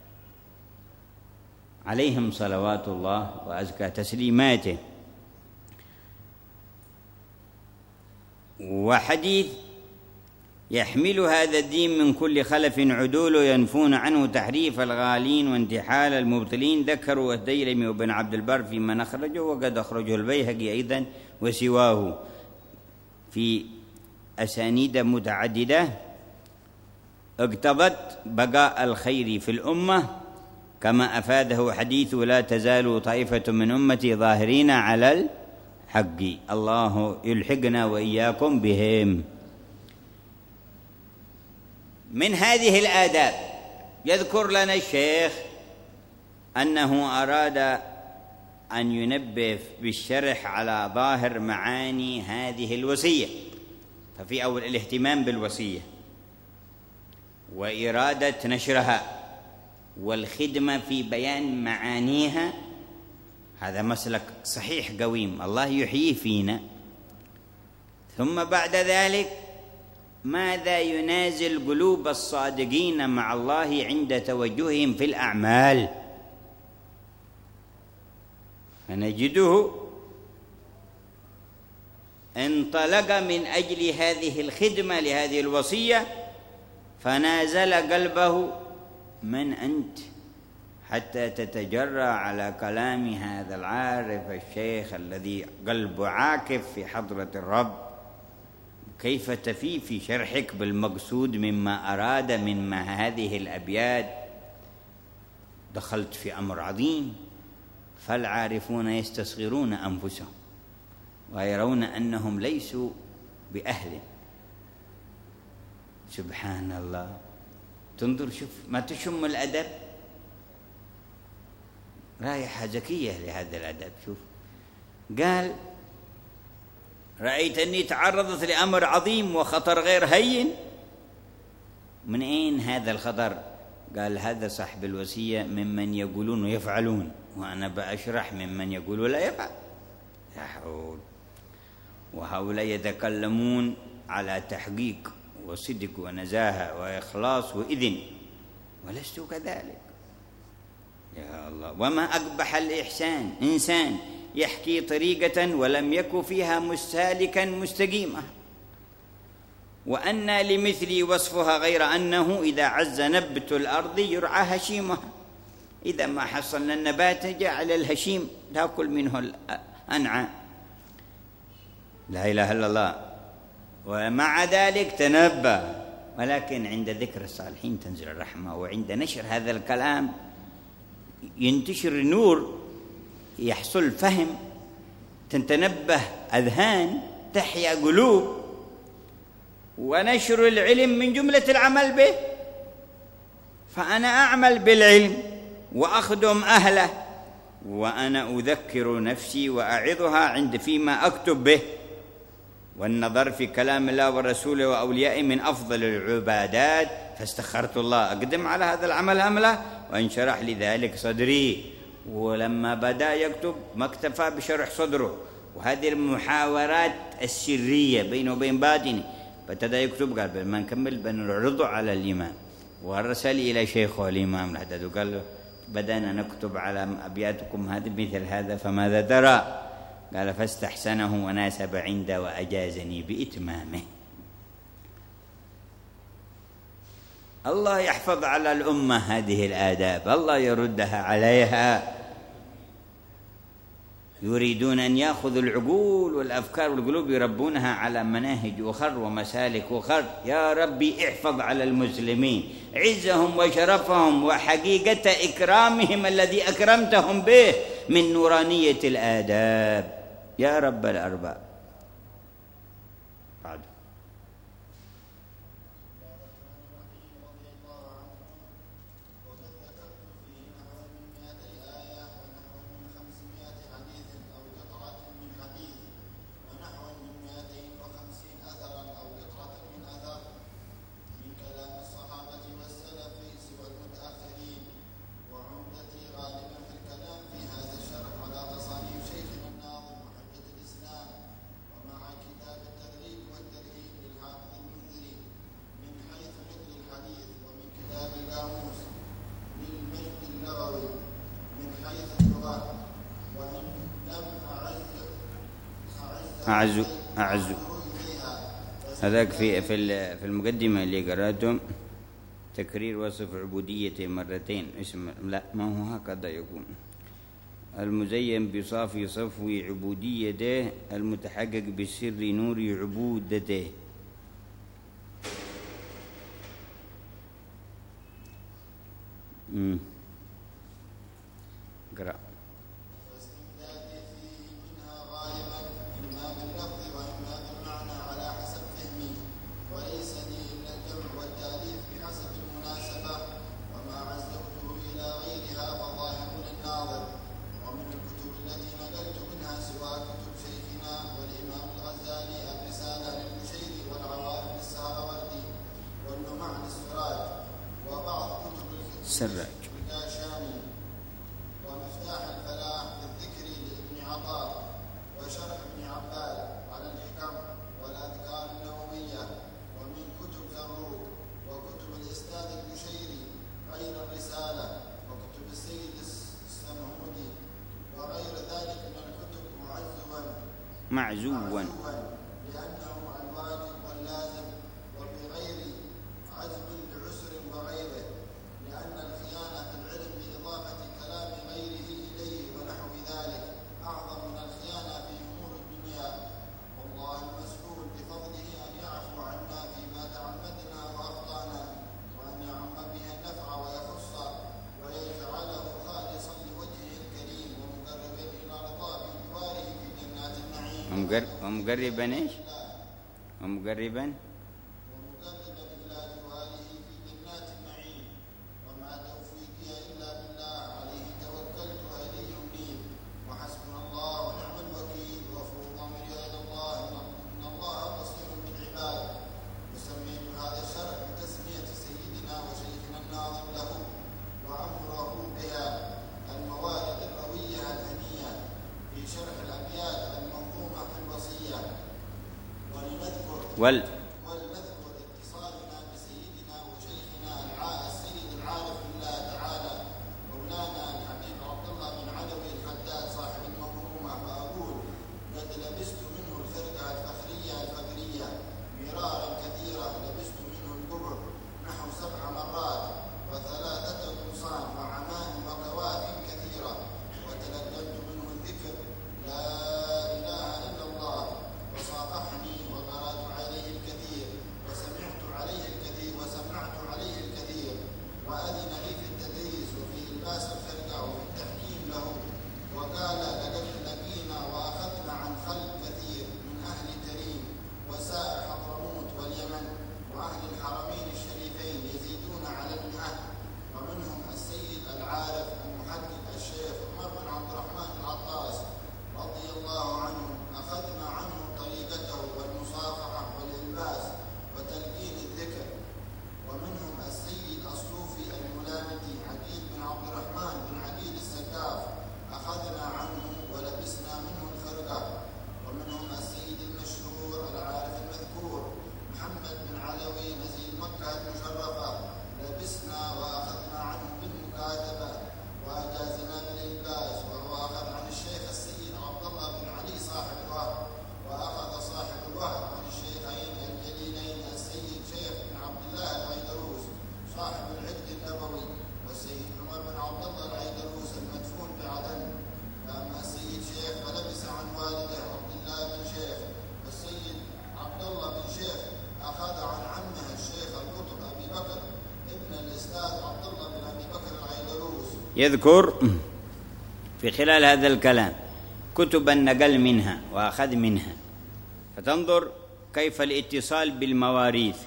عليهم صلوات الله وأزكى تسليماته. وحديث يحمل هذا الدين من كل خلف عدول ينفون عنه تحريف الغالين وانتحال المبطلين، ذكروا الديلمي وابن عبد البر فيما أخرجه، وقد أخرجه البيهقي أيضا وسواه في أسانيد متعددة اقتضت بقاء الخير في الأمة، كما أفاده حديث: لا تزال طائفة من أمتي ظاهرين على حقي، الله يلحقنا وإياكم بهم. من هذه الآداب يذكر لنا الشيخ أنه أراد أن ينبه بالشرح على ظاهر معاني هذه الوصية. ففي أول الاهتمام بالوصية وإرادة نشرها والخدمة في بيان معانيها، هذا مسلك صحيح قويم الله يحييه فينا. ثم بعد ذلك ماذا ينازل قلوب الصادقين مع الله عند توجههم في الأعمال، فنجده انطلق من أجل هذه الخدمة لهذه الوصية فنازل قلبه: من أنت حتى تتجرأ على كلام هذا العارف الشيخ الذي قلبه عاكف في حضرة الرب؟ كيف تفي في شرحك بالمقصود مما أراد من هذه الأبيات؟ دخلت في أمر عظيم. فالعارفون يستصغرون أنفسهم ويرون أنهم ليسوا بأهل. سبحان الله. تنظر، شوف ما تشم الأدب، رائحة زكية لهذا الأدب. شوف قال: رأيت أني تعرضت لأمر عظيم وخطر غير هين. من أين هذا الخطر؟ قال: هذا صاحب الوصية ممن يقولون ويفعلون، وأنا بأشرح ممن يقول لا يفعل. لا حول. وهؤلاء يتكلمون على تحقيق وصدق ونزاهة وإخلاص وإذن، ولست كذلك. يا الله. وما أقبح الإحسان إنسان يحكي طريقة ولم يك فيها مستهلكا مستقيمة، وأن لمثلي وصفها، غير أنه إذا عز نبت الأرض يرعى هشيمها. إذا ما حصلنا النبات جعل الهشيم تأكل منه الأنعام. لا إله إلا الله. ومع ذلك تنبه، ولكن عند ذكر الصالحين تنزل الرحمة، وعند نشر هذا الكلام ينتشر النور، يحصل فهم، تتنبه أذهان، تحيا قلوب. ونشر العلم من جملة العمل به، فأنا أعمل بالعلم وأخدم أهله، وأنا أذكر نفسي وأعظها عند فيما أكتب به. والنظر في كلام الله ورسوله وأوليائه من أفضل العبادات، فاستخرت الله أقدم على هذا العمل أمله، وانشرح لذلك صدري. ولما بدأ يكتب ما اكتفى بشرح صدره، وهذه المحاورات السرية بينه وبين باطنه، فابتدى يكتب. قال: ما نكمل بنعرضه على الإمام، وارسل إلى شيخه الإمام الحداد وقال له: بدأنا نكتب على أبياتكم هذه مثل هذا، فماذا ترى؟ قال: فاستحسنه وناسب عنده وأجازني بإتمامه. الله يحفظ على الأمة هذه الآداب، الله يردها عليها. يريدون أن يأخذوا العقول والأفكار والقلوب يربونها على مناهج أخر ومسالك أخر. يا ربي احفظ على المسلمين عزهم وشرفهم وحقيقة إكرامهم الذي أكرمتهم به من نورانية الآداب يا رب الأرباب. بعد أعز هذاك في المقدمة اللي قرأتم تكرير وصف عبوديته مرتين. اسم لا، ما هو هكذا يكون: المزين بصافي صفو عبوديته، المتحقق بسر نور عبودته. قرأ. السراج. ومفتاح الفلاح بالذكر لابن عطاء، وشرح ابن عباد على الحكم والأذكار النووية، ومن كتب زروق، وكتب الإستاذ البشيري غير الرسالة، وكتب السيد السمهودي، وغير ذلك من الكتب معزوا لأنه الواجب واللازم، وبغير عزم لعسر وغيره، لأن الخيانة في العلم بإضافة كلام غيره إليه ونحو ذلك أعظم من الخيانة في أمور الدنيا. والله المسؤول بفضله أن يعفو عنا فيما تعمدنا وأخطأنا، وأن يعم به النفع ويخص ويجعله خالصا لوجهه الكريم، ومقربا إلى رضاه بجواره في جنات النعيم. ومقربا إيش؟ ومقربا إلى جواره في جنات النعيم. وما توفيقي إلا بالله، عليه توكلت وإليه أنيب، وحسبنا الله ونعم الوكيل، وفوض أمري إلى الله، إن الله بصير بالعباد. وسميت هذا الشرح بتسمية سيدنا وشيخنا الناظم له وأمره بها الموارد الروية الهنية في شرح الأبيات المنظومة في الوصية. ولنذكر اتصالنا بسيدنا وشيخنا السيد العارف بالله تعالى مولانا الحبيب عبد الله بن علوي الحداد صاحب المنظومة، فأقول قد لبست منه الخرقة الفخرية الفقرية مرارا كثيرة، لبست منه القبر نحو 7 مرات، و3 قمصان، وعماء وقوات كثيرة، وتلقنت منه الذكر لا إله إلا الله، وصافحني وقرأت عليه الكثير، وسمعت عليه الكثير، وأذن لي في التدريس وفي إلباس الخرقة وفي التحكيم له، وقال لقد لقينا وأخذنا عن خلق كثير من أهل تريم وسائر حضرموت واليمن وأهل الحرمين الشريفين يزيدون على 100، ومنهم السيد العارف المحدث الشيخ عمر بن عبد الرحمن العطاس رضي الله عنه، أخذنا عنه طريقته والمصافحة والإلباس وتلقين الذكر. ومنهم السيد الصوفي الملامتي عقيل بن عبد الرحمن بن عقيل السقاف، أخذنا عنه ولبسنا منه الخرقة. ومنهم السيد المشهور العارف المذكور محمد بن علوي نزيل مكة المشرفة، لبسنا وأخذنا عنه بالمكاتبة وأجازنا بالإلباس، وهو أخذ عن الشيخ السيد عبد الله بن علي صاحب الوهب، وأخذ صاحب الوهب عن الشيخين الجليلين السيد شيخ بن عبد الله العيدروس صاحب العقد النبوي، والسيد عمر بن عبد الله العيدروس المدفون بعدن. فأما السيد شيخ فلبس عن والده عبد الله بن شيخ، والسيد عبد الله بن شيخ أخذ عن عمه الشيخ القطب أبي بكر ابن الأستاذ عبد الله بن أبي بكر العيدروس. يذكر في خلال هذا الكلام كتبا نقل منها وأخذ منها، فتنظر كيف الاتصال بالمواريث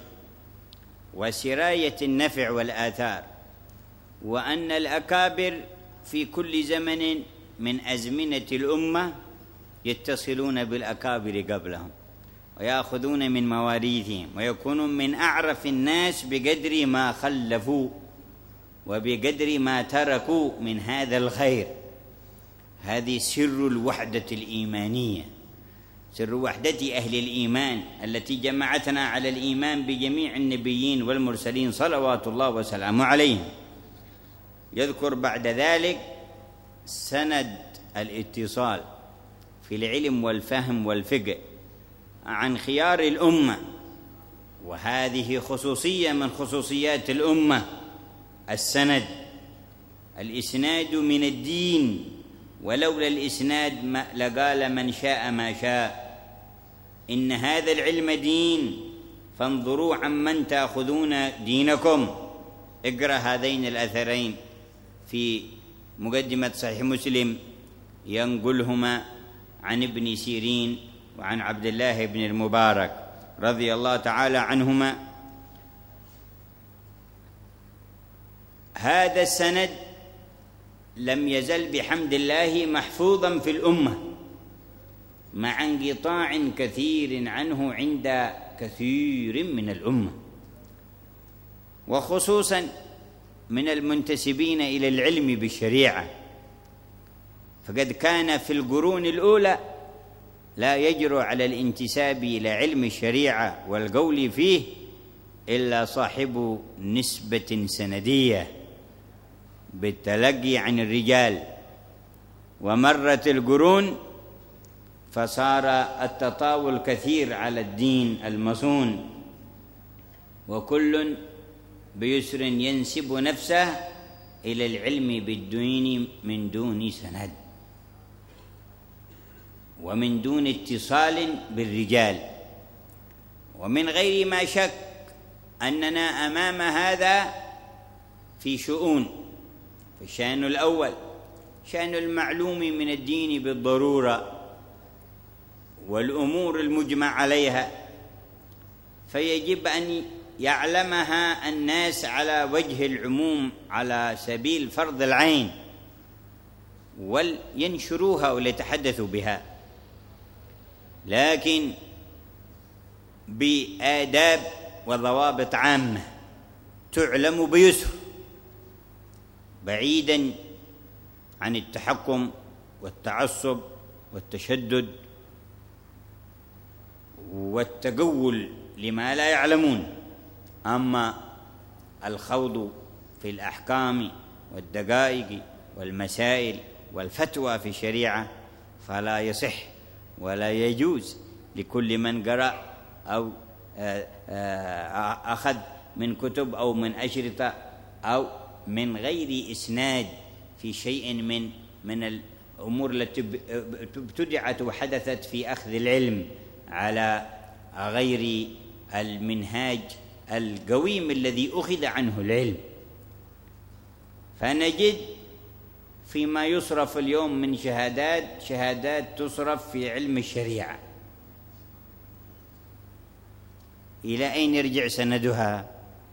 وسراية النفع والآثار، وأن الأكابر في كل زمن من أزمنة الأمة يتصلون بالأكابر قبلهم ويأخذون من مواريثهم، ويكونون من أعرف الناس بقدر ما خلفوا وبقدر ما تركوا من هذا الخير. هذه سر الوحدة الإيمانية، سر وحدة أهل الإيمان التي جمعتنا على الإيمان بجميع النبيين والمرسلين صلوات الله وسلامه عليهم. يذكر بعد ذلك سند الاتصال في العلم والفهم والفقه عن خيار الأمة، وهذه خصوصية من خصوصيات الأمة، السند. الإسناد من الدين، ولولا الإسناد لقال من شاء ما شاء. إن هذا العلم دين، فانظروا عمن تأخذون دينكم. اقرأ هذين الأثرين في مقدمة صحيح مسلم ينقلهما عن ابن سيرين وعن عبد الله بن المبارك رضي الله تعالى عنهما. هذا السند لم يزل بحمد الله محفوظا في الأمة مع انقطاع كثير عنه عند كثير من الأمة، وخصوصا من المنتسبين إلى العلم بالشريعة، فقد كان في القرون الأولى لا يجرؤ على الانتساب إلى علم الشريعة والقول فيه إلا صاحب نسبة سندية بالتلقي عن الرجال. ومرت القرون فصار التطاول كثير على الدين المصون، وكل بيسر ينسب نفسه إلى العلم بالدين من دون سند ومن دون اتصال بالرجال. ومن غير ما شك أننا أمام هذا في شؤون. الشأن الأول شأن المعلوم من الدين بالضرورة والأمور المجمع عليها، فيجب أن يعلمها الناس على وجه العموم على سبيل فرض العين، ولينشروها وليتحدثوا بها، لكن بآداب وضوابط عامة تعلم بيسر، بعيداً عن التحكم والتعصب والتشدد والتجول لما لا يعلمون. أما الخوض في الأحكام والدقائق والمسائل والفتوى في الشريعة فلا يصح ولا يجوز لكل من قرأ أو أخذ من كتب أو من أشرطة أو من غير إسناد في شيء من الأمور التي ابتدعت وحدثت في أخذ العلم على غير المنهاج القويم الذي أخذ عنه العلم. فنجد فيما يصرف اليوم من شهادات تصرف في علم الشريعة، إلى أين يرجع سندها؟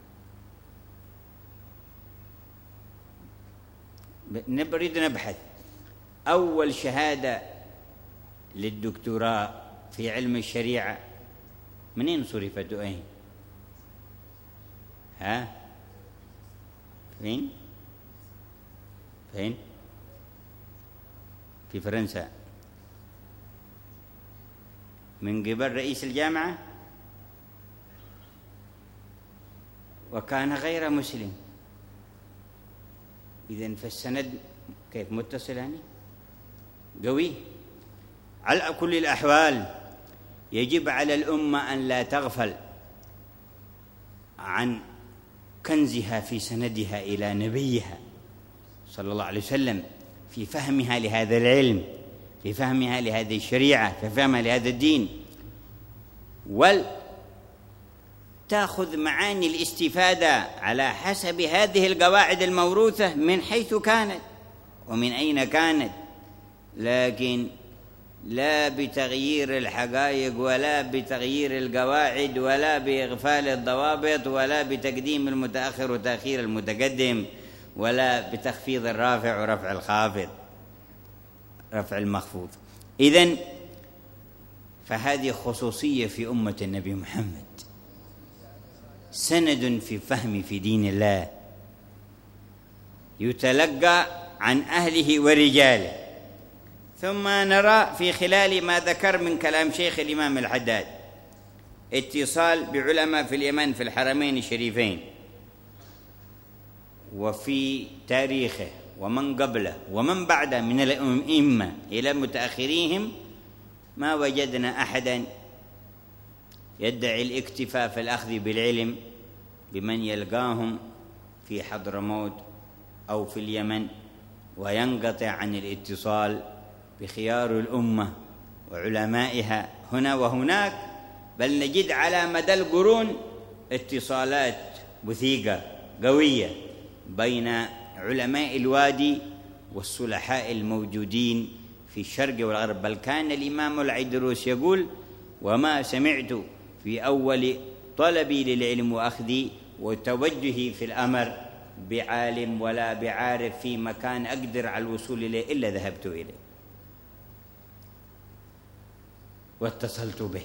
نريد نبحث. أول شهادة للدكتوراه في علم الشريعة منين صرفت وأين؟ فين؟ في فرنسا من قبل رئيس الجامعة، وكان غير مسلم. إذن فالسند كيف متصل يعني؟ قوي. على كل الأحوال يجب على الأمة أن لا تغفل عن كنزها في سندها إلى نبيها صلى الله عليه وسلم، في فهمها لهذا العلم، في فهمها لهذه الشريعة، في فهمها لهذا الدين، تأخذ معاني الاستفادة على حسب هذه القواعد الموروثة من حيث كانت ومن أين كانت، لكن لا بتغيير الحقائق ولا بتغيير القواعد ولا بإغفال الضوابط ولا بتقديم المتأخر وتأخير المتقدم ولا بتخفيض الرافع ورفع الخافض، رفع المخفوض. إذن فهذه خصوصية في أمة النبي محمد، سند في فهم في دين الله يتلقى عن أهله ورجاله. ثم نرى في خلال ما ذكر من كلام شيخ الإمام الحداد اتصال بعلماء في اليمن في الحرمين الشريفين وفي تاريخه ومن قبله ومن بعده من الأئمة إلى متأخريهم، ما وجدنا أحدا يدعي الاكتفاء في الأخذ بالعلم بمن يلقاهم في حضرموت أو في اليمن وينقطع عن الاتصال بخيار الأمة وعلمائها هنا وهناك، بل نجد على مدى القرون اتصالات وثيقة قوية بين علماء الوادي والصلحاء الموجودين في الشرق والغرب. بل كان الإمام العيدروس يقول: وما سمعت في أول طلبي للعلم وأخذي وتوجهي في الأمر بعالم ولا بعارف في مكان أقدر على الوصول إليه إلا ذهبت إليه واتصلت به.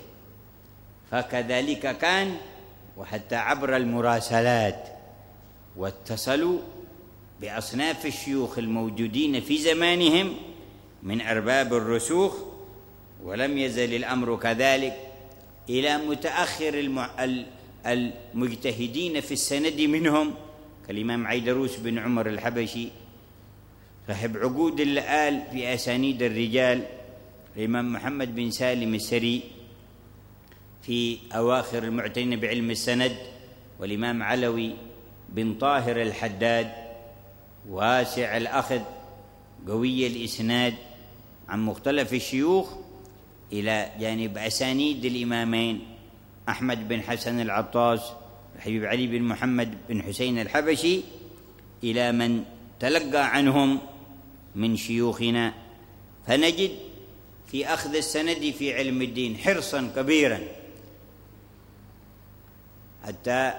فكذلك كان، وحتى عبر المراسلات واتصلوا بأصناف الشيوخ الموجودين في زمانهم من أرباب الرسوخ، ولم يزل الأمر كذلك إلى متأخر المجتهدين في السند منهم كالإمام عيدروس بن عمر الحبشي صاحب عقود اللآل في أسانيد الرجال، الإمام محمد بن سالم السري في أواخر المعتنين بعلم السند، والإمام علوي بن طاهر الحداد واسع الأخذ قوي الإسناد عن مختلف الشيوخ، إلى جانب أسانيد الإمامين أحمد بن حسن العطاس الحبيب علي بن محمد بن حسين الحبشي، إلى من تلقى عنهم من شيوخنا. فنجد في أخذ السند في علم الدين حرصا كبيرا، حتى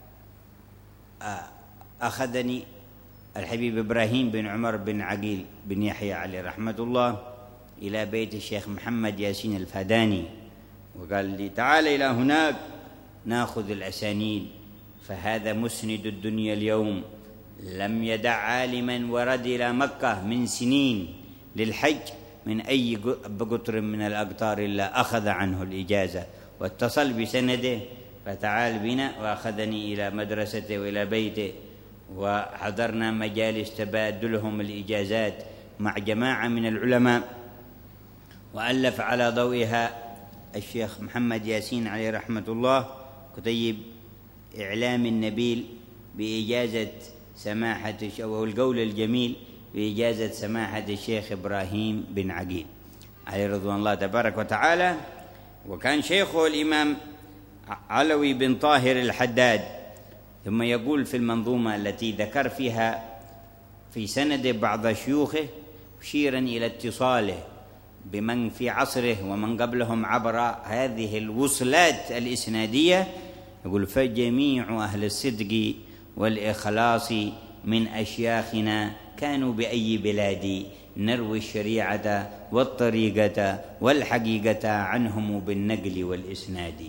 أخذني الحبيب إبراهيم بن عمر بن عقيل بن يحيى عليه رحمة الله إلى بيت الشيخ محمد ياسين الفاداني، وقال لي تعال إلى هناك ناخذ الأسانيد، فهذا مسند الدنيا اليوم، لم يدع عالما ورد إلى مكة من سنين للحج من أي قطر من الأقطار إلا أخذ عنه الإجازة واتصل بسنده، فتعال بنا، وأخذني إلى مدرسته وإلى بيته، وحضرنا مجالس تبادلهم الإجازات مع جماعة من العلماء، وألف على ضوئها الشيخ محمد ياسين عليه رحمة الله كتيب إعلام النبيل بإجازة سماحة أو القول الجميل بإجازة سماحة الشيخ إبراهيم بن عقيل عليه رضوان الله تبارك وتعالى. وكان شيخه الإمام علوي بن طاهر الحداد. ثم يقول في المنظومة التي ذكر فيها في سند بعض شيوخه مشيرا إلى اتصاله بمن في عصره ومن قبلهم عبر هذه الوصلات الإسنادية، يقول فجميع أهل الصدق والإخلاص من أشياخنا كانوا بأي بلاد نروي الشريعة والطريقة والحقيقة عنهم بالنقل والإسناد.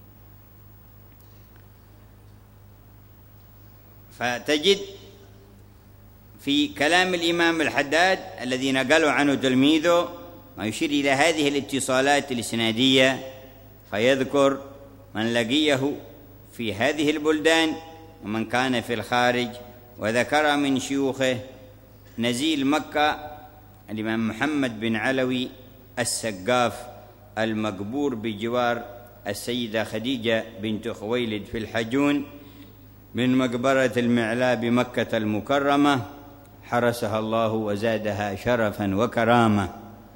فتجد في كلام الإمام الحداد الذي نقلوا عنه تلميذه ما يشير إلى هذه الاتصالات الإسنادية، فيذكر من لقيه في هذه البلدان ومن كان في الخارج، وذكر من شيوخه نزيل مكة الإمام محمد بن علوي السقاف المقبور بجوار السيدة خديجة بنت خويلد في الحجون من مقبرة المعلا بمكة المكرمة، حرسها الله وزادها شرفا وكرامة.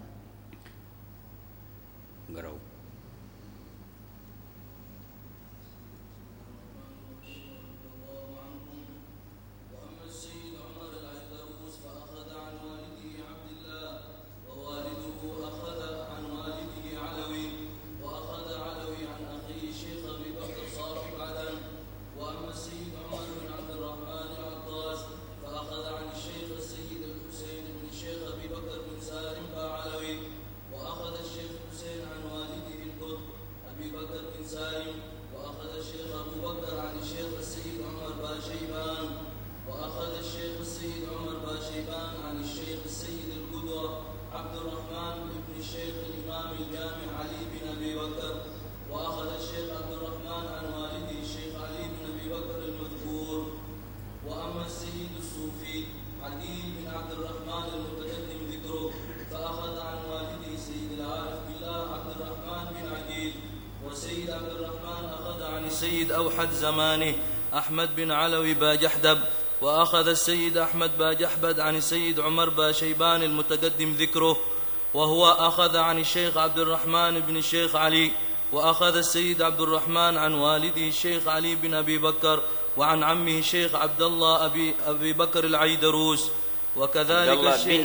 السيد أوحد زمانه أحمد بن علوي باجحدب، وأخذ السيد أحمد باجحبد عن السيد عمر باشيبان المتقدم ذكره، وهو أخذ عن الشيخ عبد الرحمن بن الشيخ علي، وأخذ السيد عبد الرحمن عن والده الشيخ علي بن أبي بكر، وعن عمه الشيخ عبد الله أبي بكر العيدروس، وكذلك الشيخ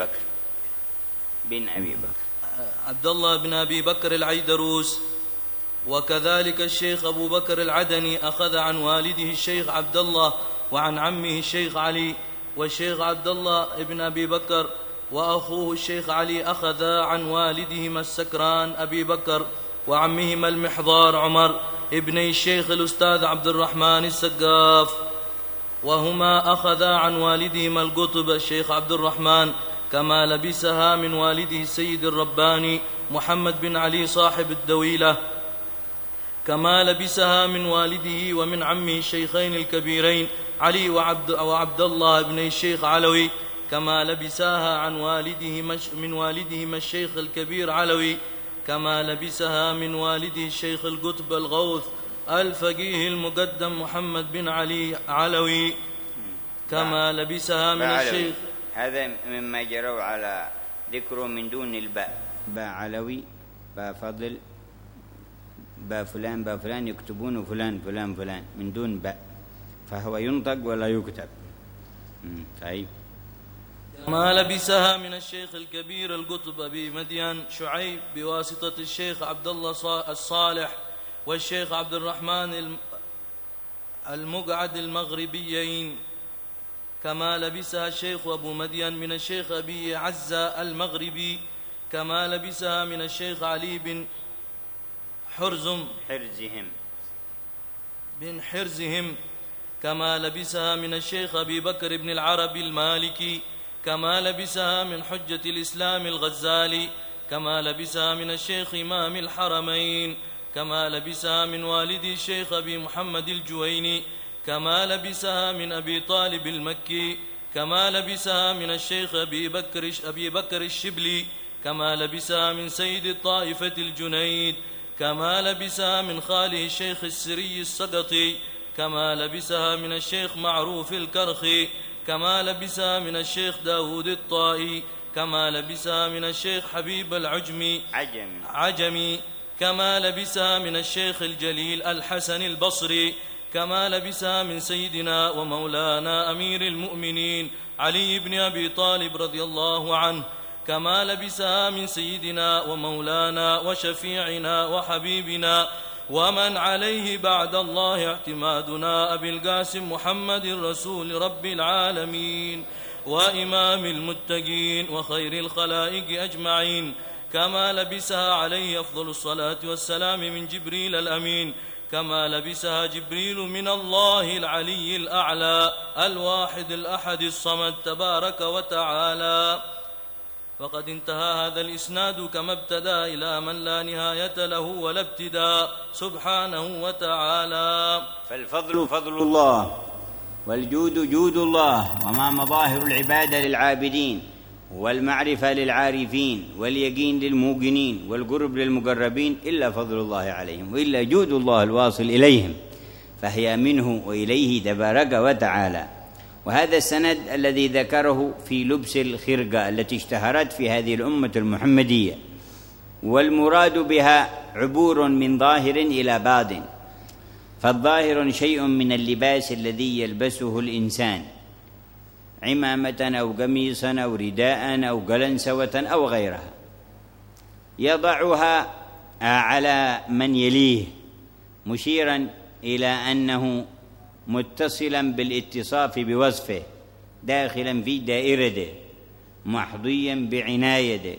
عبد الله بن أبي بكر العيدروس، وكذلك الشيخ أبو بكر العدني أخذ عن والده الشيخ عبد الله وعن عمه الشيخ علي، والشيخ عبد الله بن أبي بكر وأخوه الشيخ علي أخذ عن والدهما السكران أبي بكر وعمهما المحضار عمر ابني الشيخ الأستاذ عبد الرحمن السقاف. وهما أخذا عن والدهما القطب الشيخ عبد الرحمن كما لبسها من والده السيد الرباني محمد بن علي صاحب الدويلة، كما لبسها من والده ومن عمه الشيخين الكبيرين علي وعبد الله بن الشيخ علوي، كما لبساها عن من والدهما الشيخ الكبير علوي، كما لبسها من والده الشيخ القطب الغوث الفقيه المقدم محمد بن علي علوي، كما لبسها من الشيخ. هذا مما جروا على ذكره من دون الباء، باء علوي، باء فضل، باء فلان يكتبون فلان فلان فلان من دون باء، فهو ينطق ولا يكتب. طيب. ما لبسها من الشيخ الكبير القطب أبي مدين شعيب بواسطة الشيخ عبد الله الصالح والشيخ عبد الرحمن المقعد المغربيين، كما لبسها الشيخ أبو مدين من الشيخ أبي عزة المغربي، كما لبسها من الشيخ علي بن حرزهم، كما لبسها من الشيخ أبي بكر بن العربي المالكي، كما لبسها من حجة الإسلام الغزالي، كما لبسها من الشيخ إمام الحرمين، كما لبسها من والدي الشيخ أبي محمد الجويني، كما لبسها من أبي طالب المكي، كما لبسها من الشيخ أبي بكر الشبلي، كما لبسها من سيد الطائفة الجنيد، كما لبسها من خاله الشيخ السري السقطي، كما لبسها من الشيخ معروف الكرخي، كما لبسها من الشيخ داود الطائي، كما لبسها من الشيخ حبيب العجمي عجمي، كما لبسها من الشيخ الجليل الحسن البصري، كما لبسها من سيدنا ومولانا أمير المؤمنين علي بن أبي طالب رضي الله عنه، كما لبسها من سيدنا ومولانا وشفيعنا وحبيبنا ومن عليه بعد الله اعتمادنا أبي القاسم محمد رسول رب العالمين وإمام المتقين وخير الخلائق أجمعين، كما لبسها عليه أفضل الصلاة والسلام من جبريل الأمين، كما لبسها جبريل من الله العلي الأعلى الواحد الأحد الصمد تبارك وتعالى. فقد انتهى هذا الإسناد كما ابتدى إلى من لا نهاية له ولا ابتداء سبحانه وتعالى. فالفضل فضل الله، والجود جود الله، وما مظاهر العبادة للعابدين، والمعرفة للعارفين، واليقين للموقنين، والقرب للمقربين إلا فضل الله عليهم، وإلا جود الله الواصل إليهم، فهي منه وإليه تبارك وتعالى. وهذا السند الذي ذكره في لبس الخرقة التي اشتهرت في هذه الأمة المحمدية، والمراد بها عبور من ظاهر إلى باطن، فالظاهر شيء من اللباس الذي يلبسه الإنسان، عمامة أو قميصا أو رداء أو قلنسوة أو غيرها، يضعها على من يليه مشيرا إلى أنه متصلا بالاتصاف بوصفه، داخلا في دائرته، محظيا بعنايته،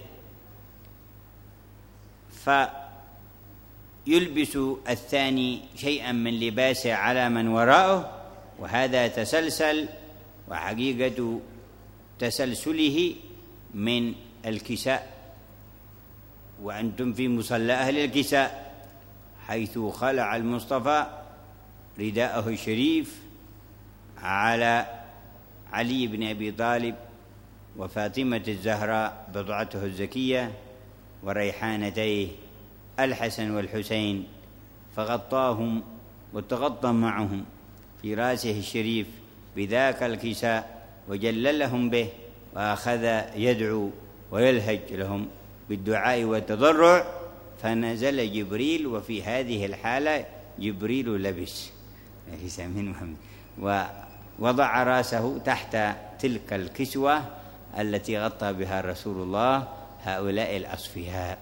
فيلبس الثاني شيئا من لباسه على من وراءه، وهذا تسلسل، وحقيقة تسلسله من الكساء، وأنتم في مصلى أهل الكساء، حيث خلع المصطفى رداءه الشريف على علي بن أبي طالب وفاطمة الزهراء بضعته الزكية وريحانتيه الحسن والحسين، فغطاهم وتغطى معهم في رأسه الشريف بذاك الكساء، وجللهم به، وأخذ يدعو ويلهج لهم بالدعاء والتضرع، فنزل جبريل، وفي هذه الحالة جبريل لبس ووضع رأسه تحت تلك الكسوة التي غطى بها رسول الله هؤلاء الأصفياء.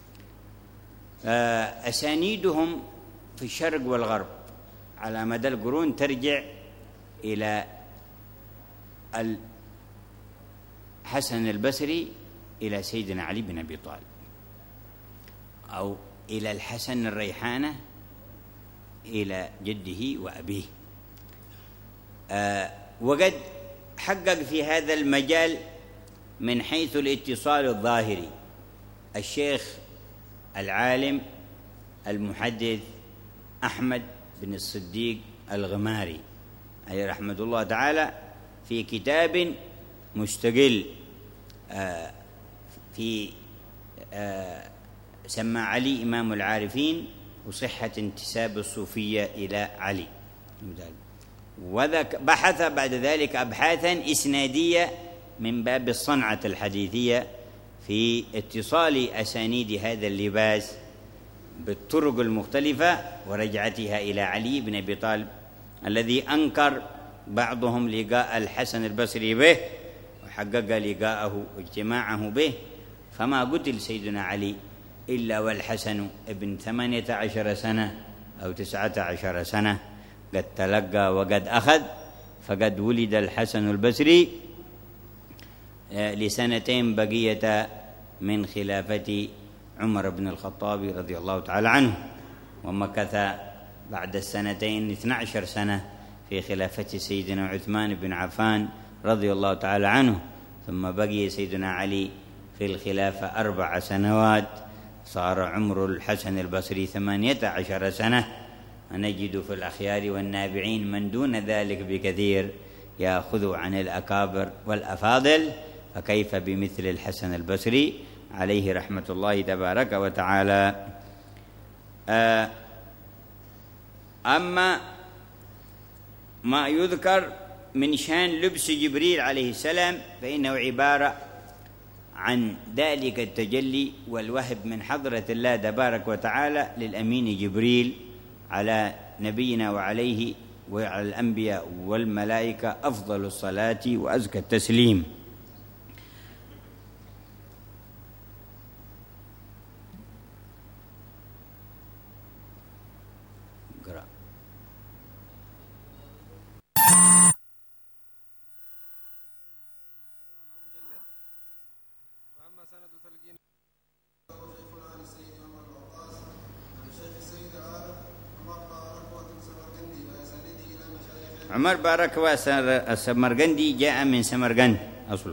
أسانيدهم في الشرق والغرب على مدى القرون ترجع إلى الحسن البصري إلى سيدنا علي بن أبي طالب، أو إلى الحسن الريحانة إلى جده وأبيه. وقد حقق في هذا المجال من حيث الاتصال الظاهري الشيخ العالم المحدث أحمد بن الصديق الغماري عليه رحمة الله تعالى في كتاب مستقل في سمى علي إمام العارفين وصحة انتساب الصوفية إلى علي، وبحث بعد ذلك أبحاثا إسنادية من باب الصنعة الحديثية في اتصال أسانيد هذا اللباس بالطرق المختلفة ورجعتها إلى علي بن أبي طالب الذي أنكر بعضهم لقاء الحسن البصري به وحقق لقاءه واجتماعه به، فما قتل سيدنا علي إلا والحسن ابن 18 سنة أو 19 سنة قد تلقى وقد أخذ، فقد ولد الحسن البصري لسنتين بقية من خلافة عمر بن الخطاب رضي الله تعالى عنه، ومكث بعد السنتين 12 سنة في خلافة سيدنا عثمان بن عفان رضي الله تعالى عنه، ثم بقي سيدنا علي في الخلافة 4 سنوات، صار عمر الحسن البصري 18 سنة، ونجد في الأخيار والنابعين من دون ذلك بكثير يأخذ عن الأكابر والأفاضل، فكيف بمثل الحسن البصري عليه رحمة الله تبارك وتعالى. أما ما يذكر من شان لبس جبريل عليه السلام فإنه عبارة عن ذلك التجلي والوهب من حضرة الله تبارك وتعالى للأمين جبريل على نبينا وعليه وعلى الأنبياء والملائكة أفضل الصلاة وأزكى التسليم. عمر باركوة السمرقندي جاء من سمرقند أصله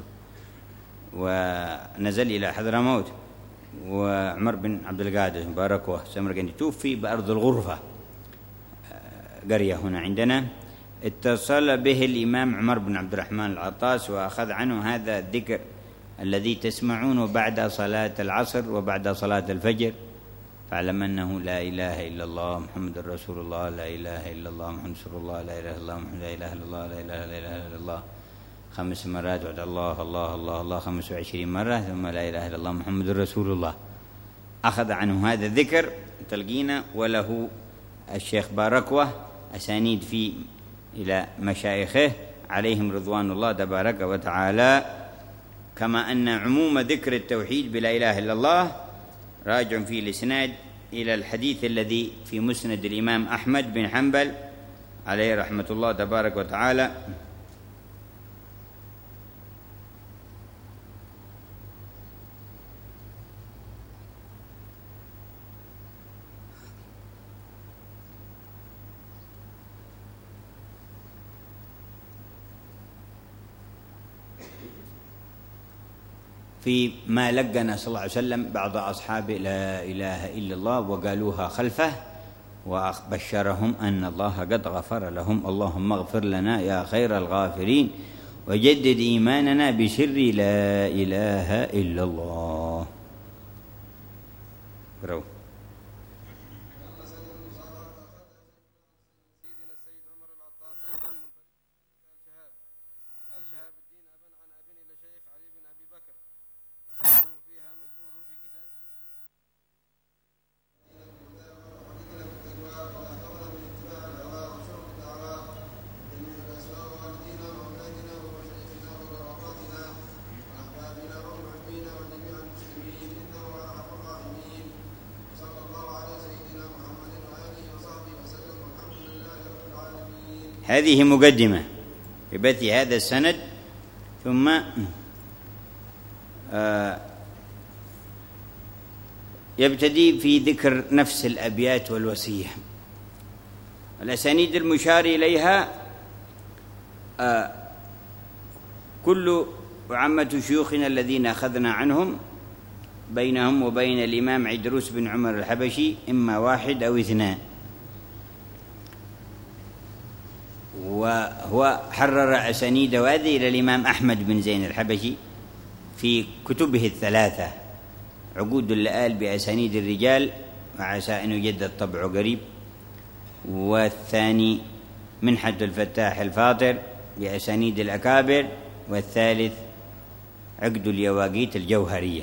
ونزل إلى حضرموت، وعمر بن عبد القادر باركوة السمرقندي توفي بأرض الغرفة قرية هنا عندنا. اتصل به الإمام عمر بن عبد الرحمن العطاس وأخذ عنه هذا الذكر الذي تسمعونه بعد صلاة العصر وبعد صلاة الفجر: فاعلم أنه لا إله إلا الله محمد رسول الله، لا إله إلا الله محمد رسول الله، لا إله إلا الله محمد، لا إله إلا الله، لا إله إلا الله 5 مرات، بعد الله الله الله الله 25 مرة، ثم لا إله إلا الله محمد رسول الله. أخذ عنه هذا الذكر تلقينا، وله الشيخ باركوة أسانيد في إلى مشايخه عليهم رضوان الله تبارك وتعالى. كما أن عموم ذكر التوحيد بلا إله إلا الله راجع في الإسناد إلى الحديث الذي في مسند الإمام أحمد بن حنبل عليه رحمة الله تبارك وتعالى: فيما لقنا صلى الله عليه وسلم بعض أصحابه لا إله إلا الله وقالوها خلفه، وبشرهم أن الله قد غفر لهم: اللهم اغفر لنا يا خير الغافرين وجدد إيماننا بسر لا إله إلا الله. برو. هذه مقدمة في بث هذا السند، ثم يبتدي في ذكر نفس الأبيات والوصية. الأسانيد المشار إليها كل عامة شيوخنا الذين أخذنا عنهم بينهم وبين الإمام عيدروس بن عمر الحبشي إما واحد أو اثنان، وهو حرر أسانيد هذه إلى الإمام أحمد بن زين الحبشي في كتبه الثلاثة، عقود اللآل بأسانيد الرجال، وعسى أن يجدد طبعه قريب، والثاني منحة الفتاح الفاطر بأسانيد الأكابر، والثالث عقد اليواقيت الجوهرية.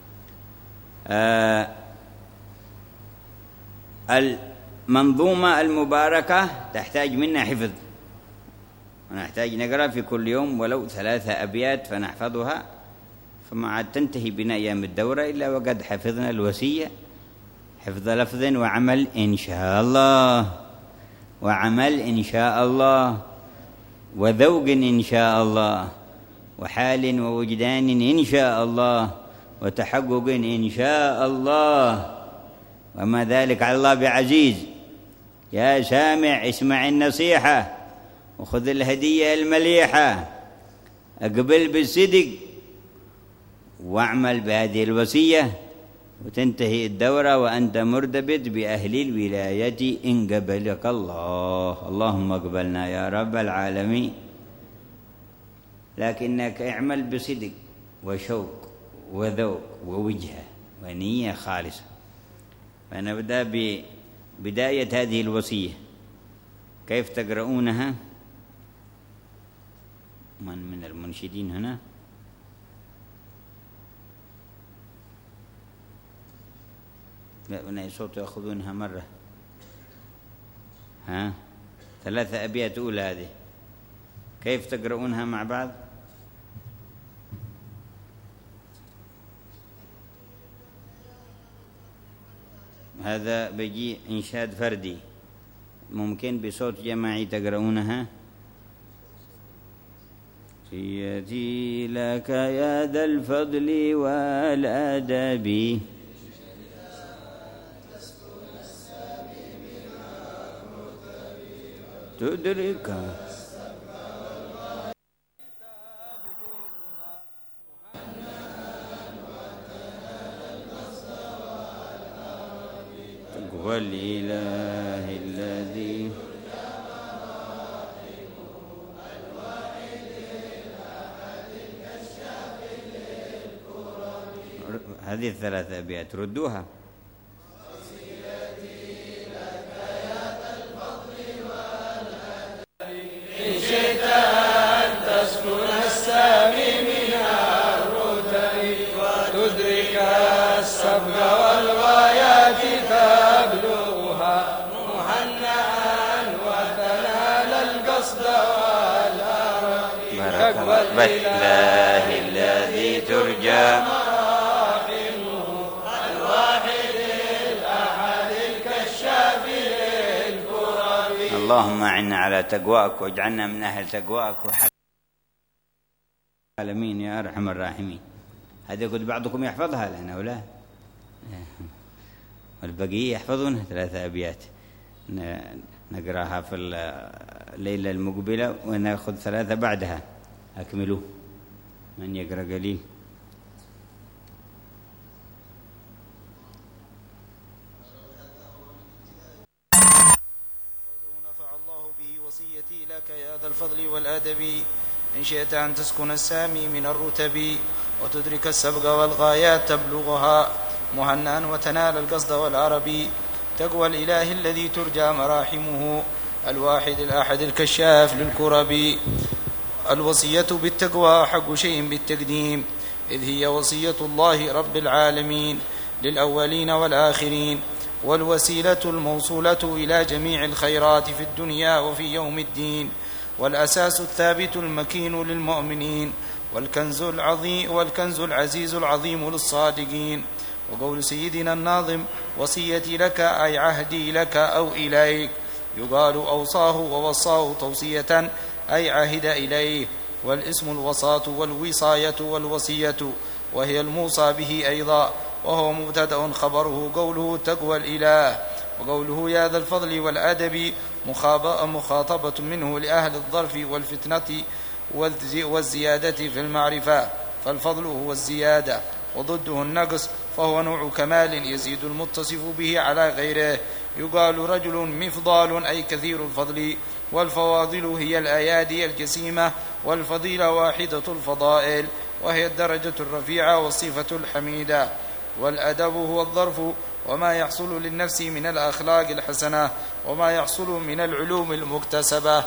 المنظومة المباركة تحتاج منا حفظ، ونحتاج نقرأ في كل يوم ولو 3 أبيات فنحفظها، فما عاد تنتهي بنا أيام الدورة إلا وقد حفظنا الوصية حفظ لفظ وعمل إن شاء الله، وعمل إن شاء الله، وذوق إن شاء الله، وحال ووجدان إن شاء الله، وتحقق إن شاء الله، وما ذلك على الله بعزيز. يا سامع اسمع النصيحة وخذ الهدية المليحة، أقبل بالصدق واعمل بهذه الوصية، وتنتهي الدورة وأنت مرتبط بأهل الولاية إن قبلك الله. اللهم اقبلنا يا رب العالمين. لكنك اعمل بصدق وشوق وذوق ووجهة ونية خالصة. فنبدأ ببداية هذه الوصية. كيف تقرؤونها؟ من المنشدين هنا؟ لا بناء صوت يأخذونها مرة. 3 أبيات أولى هذه، كيف تقرؤونها مع بعض؟ هذا بيجي إنشاد فردي، ممكن بصوت جماعي تقرؤونها. سيدي لك يا ذا الفضل والأدب تدرك تقوى الإله الذي هذه 3 أبيات ردوها. الإله الذي ترجى الواحد الأحد الكشاف للكرب. اللهم أعنا على تقواك واجعلنا من أهل تقواك العالمين يا أرحم الراحمين. هذا قد بعضكم يحفظها لنا ولا والبقية يحفظونها 3 أبيات نقراها في الليلة المقبلة ونأخذ 3 بعدها. أكملوا من يقرأ قليل. نفع الله به وصيتي لك يا ذا الفضل والأدب، إن شئت أن تسكن السامي من الرتب، وتدرك السبق والغايات تبلغها، مهنأ وتنال القصد والعرب، تقوى الإله الذي ترجى مراحمه، الواحد الأحد الكشاف للكرب. الوصية بالتقوى حق شيء بالتقديم، إذ هي وصية الله رب العالمين للأولين والآخرين، والوسيلة الموصولة إلى جميع الخيرات في الدنيا وفي يوم الدين، والأساس الثابت المكين للمؤمنين، والكنز العزيز العظيم للصادقين. وقول سيدنا الناظم وصيتي لك أي عهدي لك أو إليك، يقال أوصاه ووصاه توصية أي عهد إليه، والاسم الوصاة والوصاية والوصية، وهي الموصى به أيضا، وهو مبتدأ خبره قوله تقوى الإله، وقوله يا ذا الفضل والأدب مخاطبة منه لأهل الظرف والفتنة والزيادة في المعرفة، فالفضل هو الزيادة وضده النقص، فهو نوع كمال يزيد المتصف به على غيره. يقال رجل مفضال أي كثير الفضل، والفواضل هي الأيادي الجسيمة، والفضيلة واحدة الفضائل وهي الدرجة الرفيعة والصفة الحميدة. والأدب هو الظرف وما يحصل للنفس من الأخلاق الحسنة وما يحصل من العلوم المكتسبة،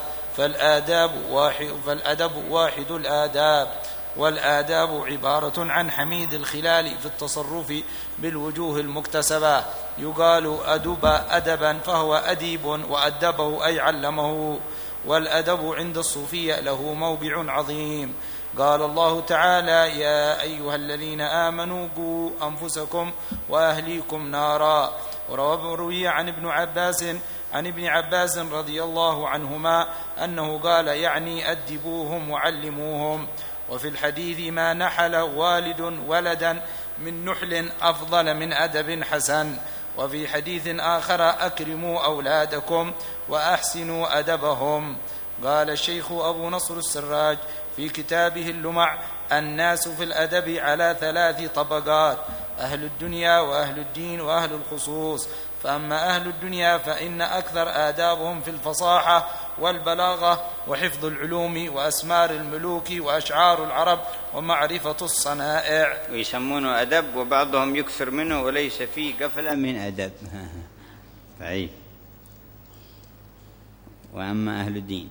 فالأدب واحد الآداب، والآداب عبارة عن حميد الخلال في التصرف بالوجوه المكتسبة. يقال أدب أدبا فهو أديب، وأدبه أي علمه. والأدب عند الصوفية له موضع عظيم. قال الله تعالى يا أيها الذين آمنوا قوا أنفسكم وأهليكم نارا. وروي عن ابن عباس رضي الله عنهما أنه قال يعني أدبوهم وعلموهم. وفي الحديث ما نحل والد ولدا من نحل أفضل من أدب حسن. وفي حديث آخر أكرموا أولادكم وأحسنوا أدبهم. قال الشيخ أبو نصر السراج في كتابه اللمع الناس في الأدب على 3 طبقات: أهل الدنيا وأهل الدين وأهل الخصوص. فأما أهل الدنيا فإن أكثر آدابهم في الفصاحة والبلاغة وحفظ العلوم وأسمار الملوك وأشعار العرب ومعرفة الصنائع، ويسمونه أدب، وبعضهم يكثر منه وليس فيه قفلة من أدب. فعيد. وأما أهل الدين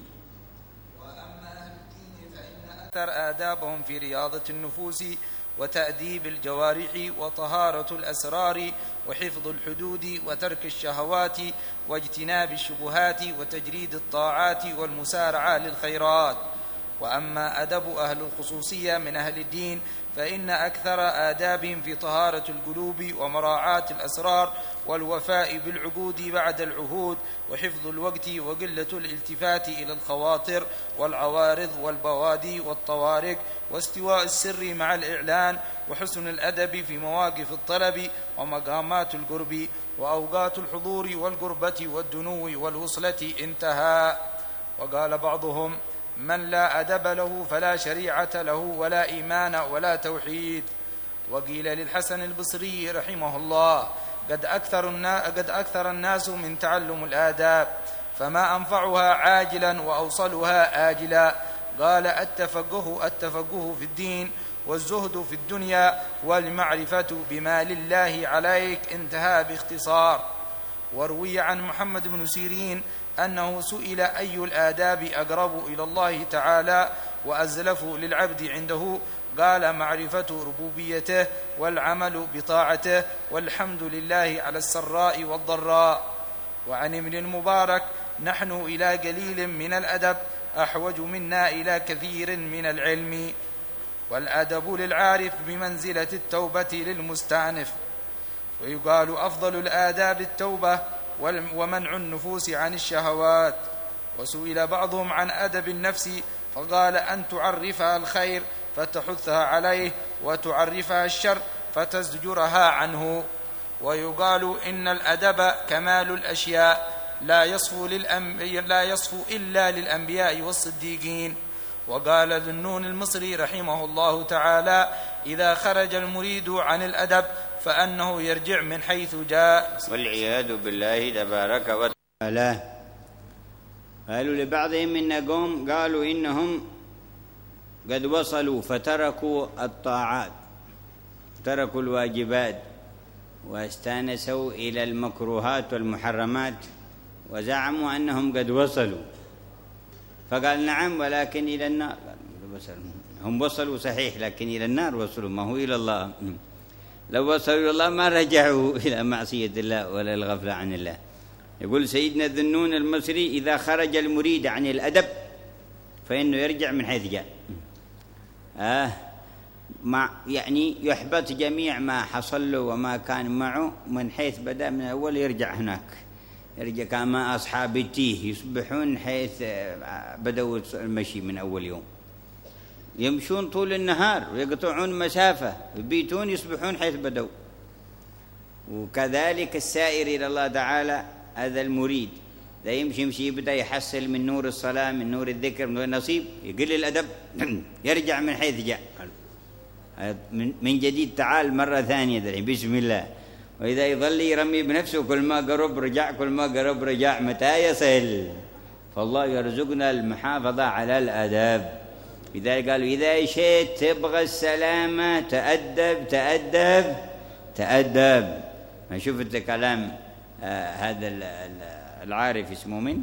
فإن أكثر آدابهم في رياضة النفوس وتأديب الجوارح وطهارة الأسرار وحفظ الحدود وترك الشهوات واجتناب الشبهات وتجريد الطاعات والمسارعة للخيرات. وأما أدب أهل الخصوصية من أهل الدين فإن أكثر آدابهم في طهارة القلوب ومراعاة الأسرار والوفاء بالعقود بعد العهود وحفظ الوقت وقلة الالتفات إلى الخواطر والعوارض والبوادي والطوارق واستواء السر مع الإعلان وحسن الأدب في مواقف الطلب ومقامات القرب وأوقات الحضور والقربة والدنو والوصلة. انتهى. وقال بعضهم من لا أدب له فلا شريعة له ولا إيمان ولا توحيد. وقيل للحسن البصري رحمه الله قد أكثر الناس من تعلم الآداب فما أنفعها عاجلا وأوصلها آجلا. قال التفقه في الدين والزهد في الدنيا والمعرفة بما لله عليك. انتهى باختصار. وروي عن محمد بن سيرين أنه سئل أي الآداب أقرب إلى الله تعالى وأزلف للعبد عنده؟ قال معرفة ربوبيته والعمل بطاعته والحمد لله على السراء والضراء. وعن ابن المبارك نحن إلى قليل من الأدب أحوج منا إلى كثير من العلم. والأدب للعارف بمنزلة التوبة للمستأنف. ويقال أفضل الآداب التوبة ومنع النفوس عن الشهوات. وسئل بعضهم عن أدب النفس فقال أن تعرفها الخير فتحثها عليه وتعرفها الشر فتزجرها عنه. ويقال إن الأدب كمال الأشياء لا يصفو إلا للأنبياء والصديقين. وقال ذنون المصري رحمه الله تعالى إذا خرج المريد عن الأدب فأنه يرجع من حيث جاء. والعياذ بالله تبارك وتعالى. قالوا لبعضهم من قوم قالوا إنهم قد وصلوا فتركوا الطاعات تركوا الواجبات واستانسوا إلى المكروهات والمحرمات وزعموا أنهم قد وصلوا. فقال نعم ولكن إلى النار. هم وصلوا صحيح لكن إلى النار وصلوا، ما هو إلى الله. لو وصلوا إلى الله ما رجعوا إلى معصية الله ولا الغفلة عن الله. يقول سيدنا ذنون المصري إذا خرج المريد عن الأدب فإنه يرجع من حيث جاء. يعني يحبط جميع ما حصل له وما كان معه من حيث بدأ من أول يرجع هناك. يرجع كما أصحاب التيه يصبحون حيث بدأوا المشي من أول يوم، يمشون طول النهار ويقطعون مسافة، يبيتون يصبحون حيث بدأوا. وكذلك السائر إلى الله تعالى هذا المريد لا يمشي يبدأ يحصل من نور الصلاة، من نور الذكر، من نور النصيب، يقل الأدب يرجع من حيث جاء من جديد، تعال مرة ثانية بسم الله. وإذا يظل يرمي بنفسه كل ما قرب رجع، كل ما قرب رجع، متى يصل؟ فالله يرزقنا المحافظة على الأدب. لذلك قالوا إذا شئت تبغى السلامة تأدب تأدب تأدب. ما شفت كلام هذا العارف اسمه من؟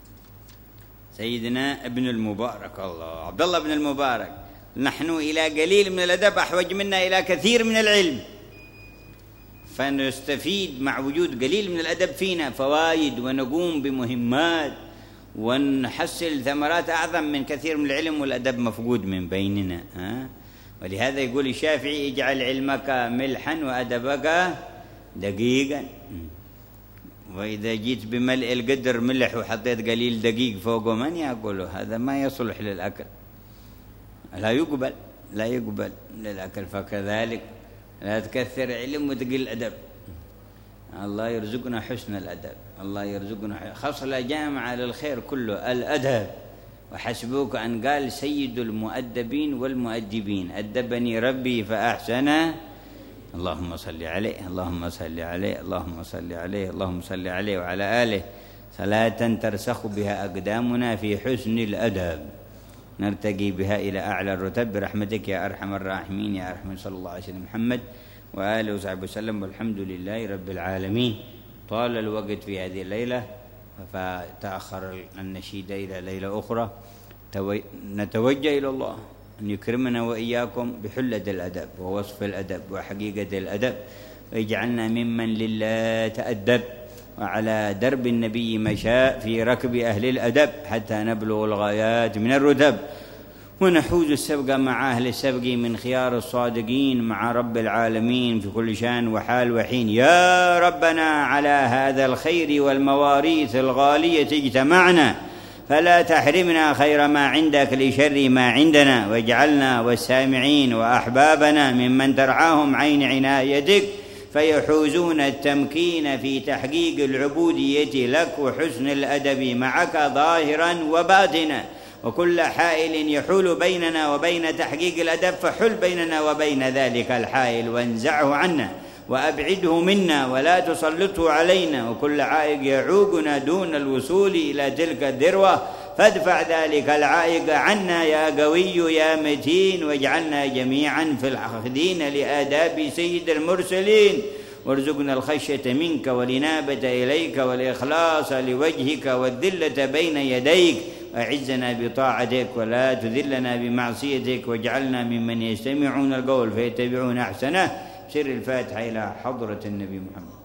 سيدنا ابن المبارك، الله عبد الله بن المبارك، نحن إلى قليل من الأدب أحوج منا إلى كثير من العلم، فنستفيد مع وجود قليل من الأدب فينا فوائد، ونقوم بمهمات ونحصل ثمرات أعظم من كثير من العلم، والأدب مفقود من بيننا. ولهذا يقول الشافعي اجعل علمك ملحا وأدبك دقيقا. وإذا جيت بملء القدر ملح وحطيت قليل دقيق فوقه من يأكله؟ هذا ما يصلح للأكل، لا يقبل للأكل. فكذلك لا تكثر علم وتقل أدب. الله يرزقنا حسن الأدب، الله يرزقنا خصلة جامعة للخير كله، الأدب. وحسبوك أن قال سيد المؤدبين والمؤدبين أدبني ربي فأحسن. اللهم صل عليه، اللهم صل عليه، اللهم صل عليه، اللهم صل عليه وعلى آله صلاة ترسخ بها أقدامنا في حسن الأدب، نرتقي بها إلى أعلى الرتب برحمتك يا أرحم الراحمين يا أرحم. صلى الله عليه وسلم محمد وآله وصحبه وسلم، والحمد لله رب العالمين. طال الوقت في هذه الليلة فتأخر النشيد إلى ليلة أخرى. نتوجه إلى الله أن يكرمنا وإياكم بحلة الأدب ووصف الأدب وحقيقة الأدب، ويجعلنا ممن لله تأدب وعلى درب النبي مشاء في ركب أهل الأدب حتى نبلغ الغايات من الرتب، ونحوز السبق مع أهل السبق من خيار الصادقين مع رب العالمين في كل شان وحال وحين. يا ربنا على هذا الخير والمواريث الغالية اجتمعنا، فلا تحرمنا خير ما عندك لشر ما عندنا، واجعلنا والسامعين وأحبابنا ممن ترعاهم عين عنايتك فيحوزون التمكين في تحقيق العبودية لك وحسن الأدب معك ظاهرا وباطنا. وكل حائل يحول بيننا وبين تحقيق الأدب فحل بيننا وبين ذلك الحائل وانزعه عنا وأبعده منا ولا تسلطه علينا. وكل عائق يعوقنا دون الوصول إلى تلك الذروة فادفع ذلك العائق عنا يا قوي يا متين، واجعلنا جميعا في الأخذين لآداب سيد المرسلين، وارزقنا الخشية منك والإنابة إليك والإخلاص لوجهك والذلة بين يديك، أعزنا بطاعتك ولا تذلنا بمعصيتك، واجعلنا ممن يستمعون القول فيتبعون أحسنه. سر الفاتحة إلى حضرة النبي محمد.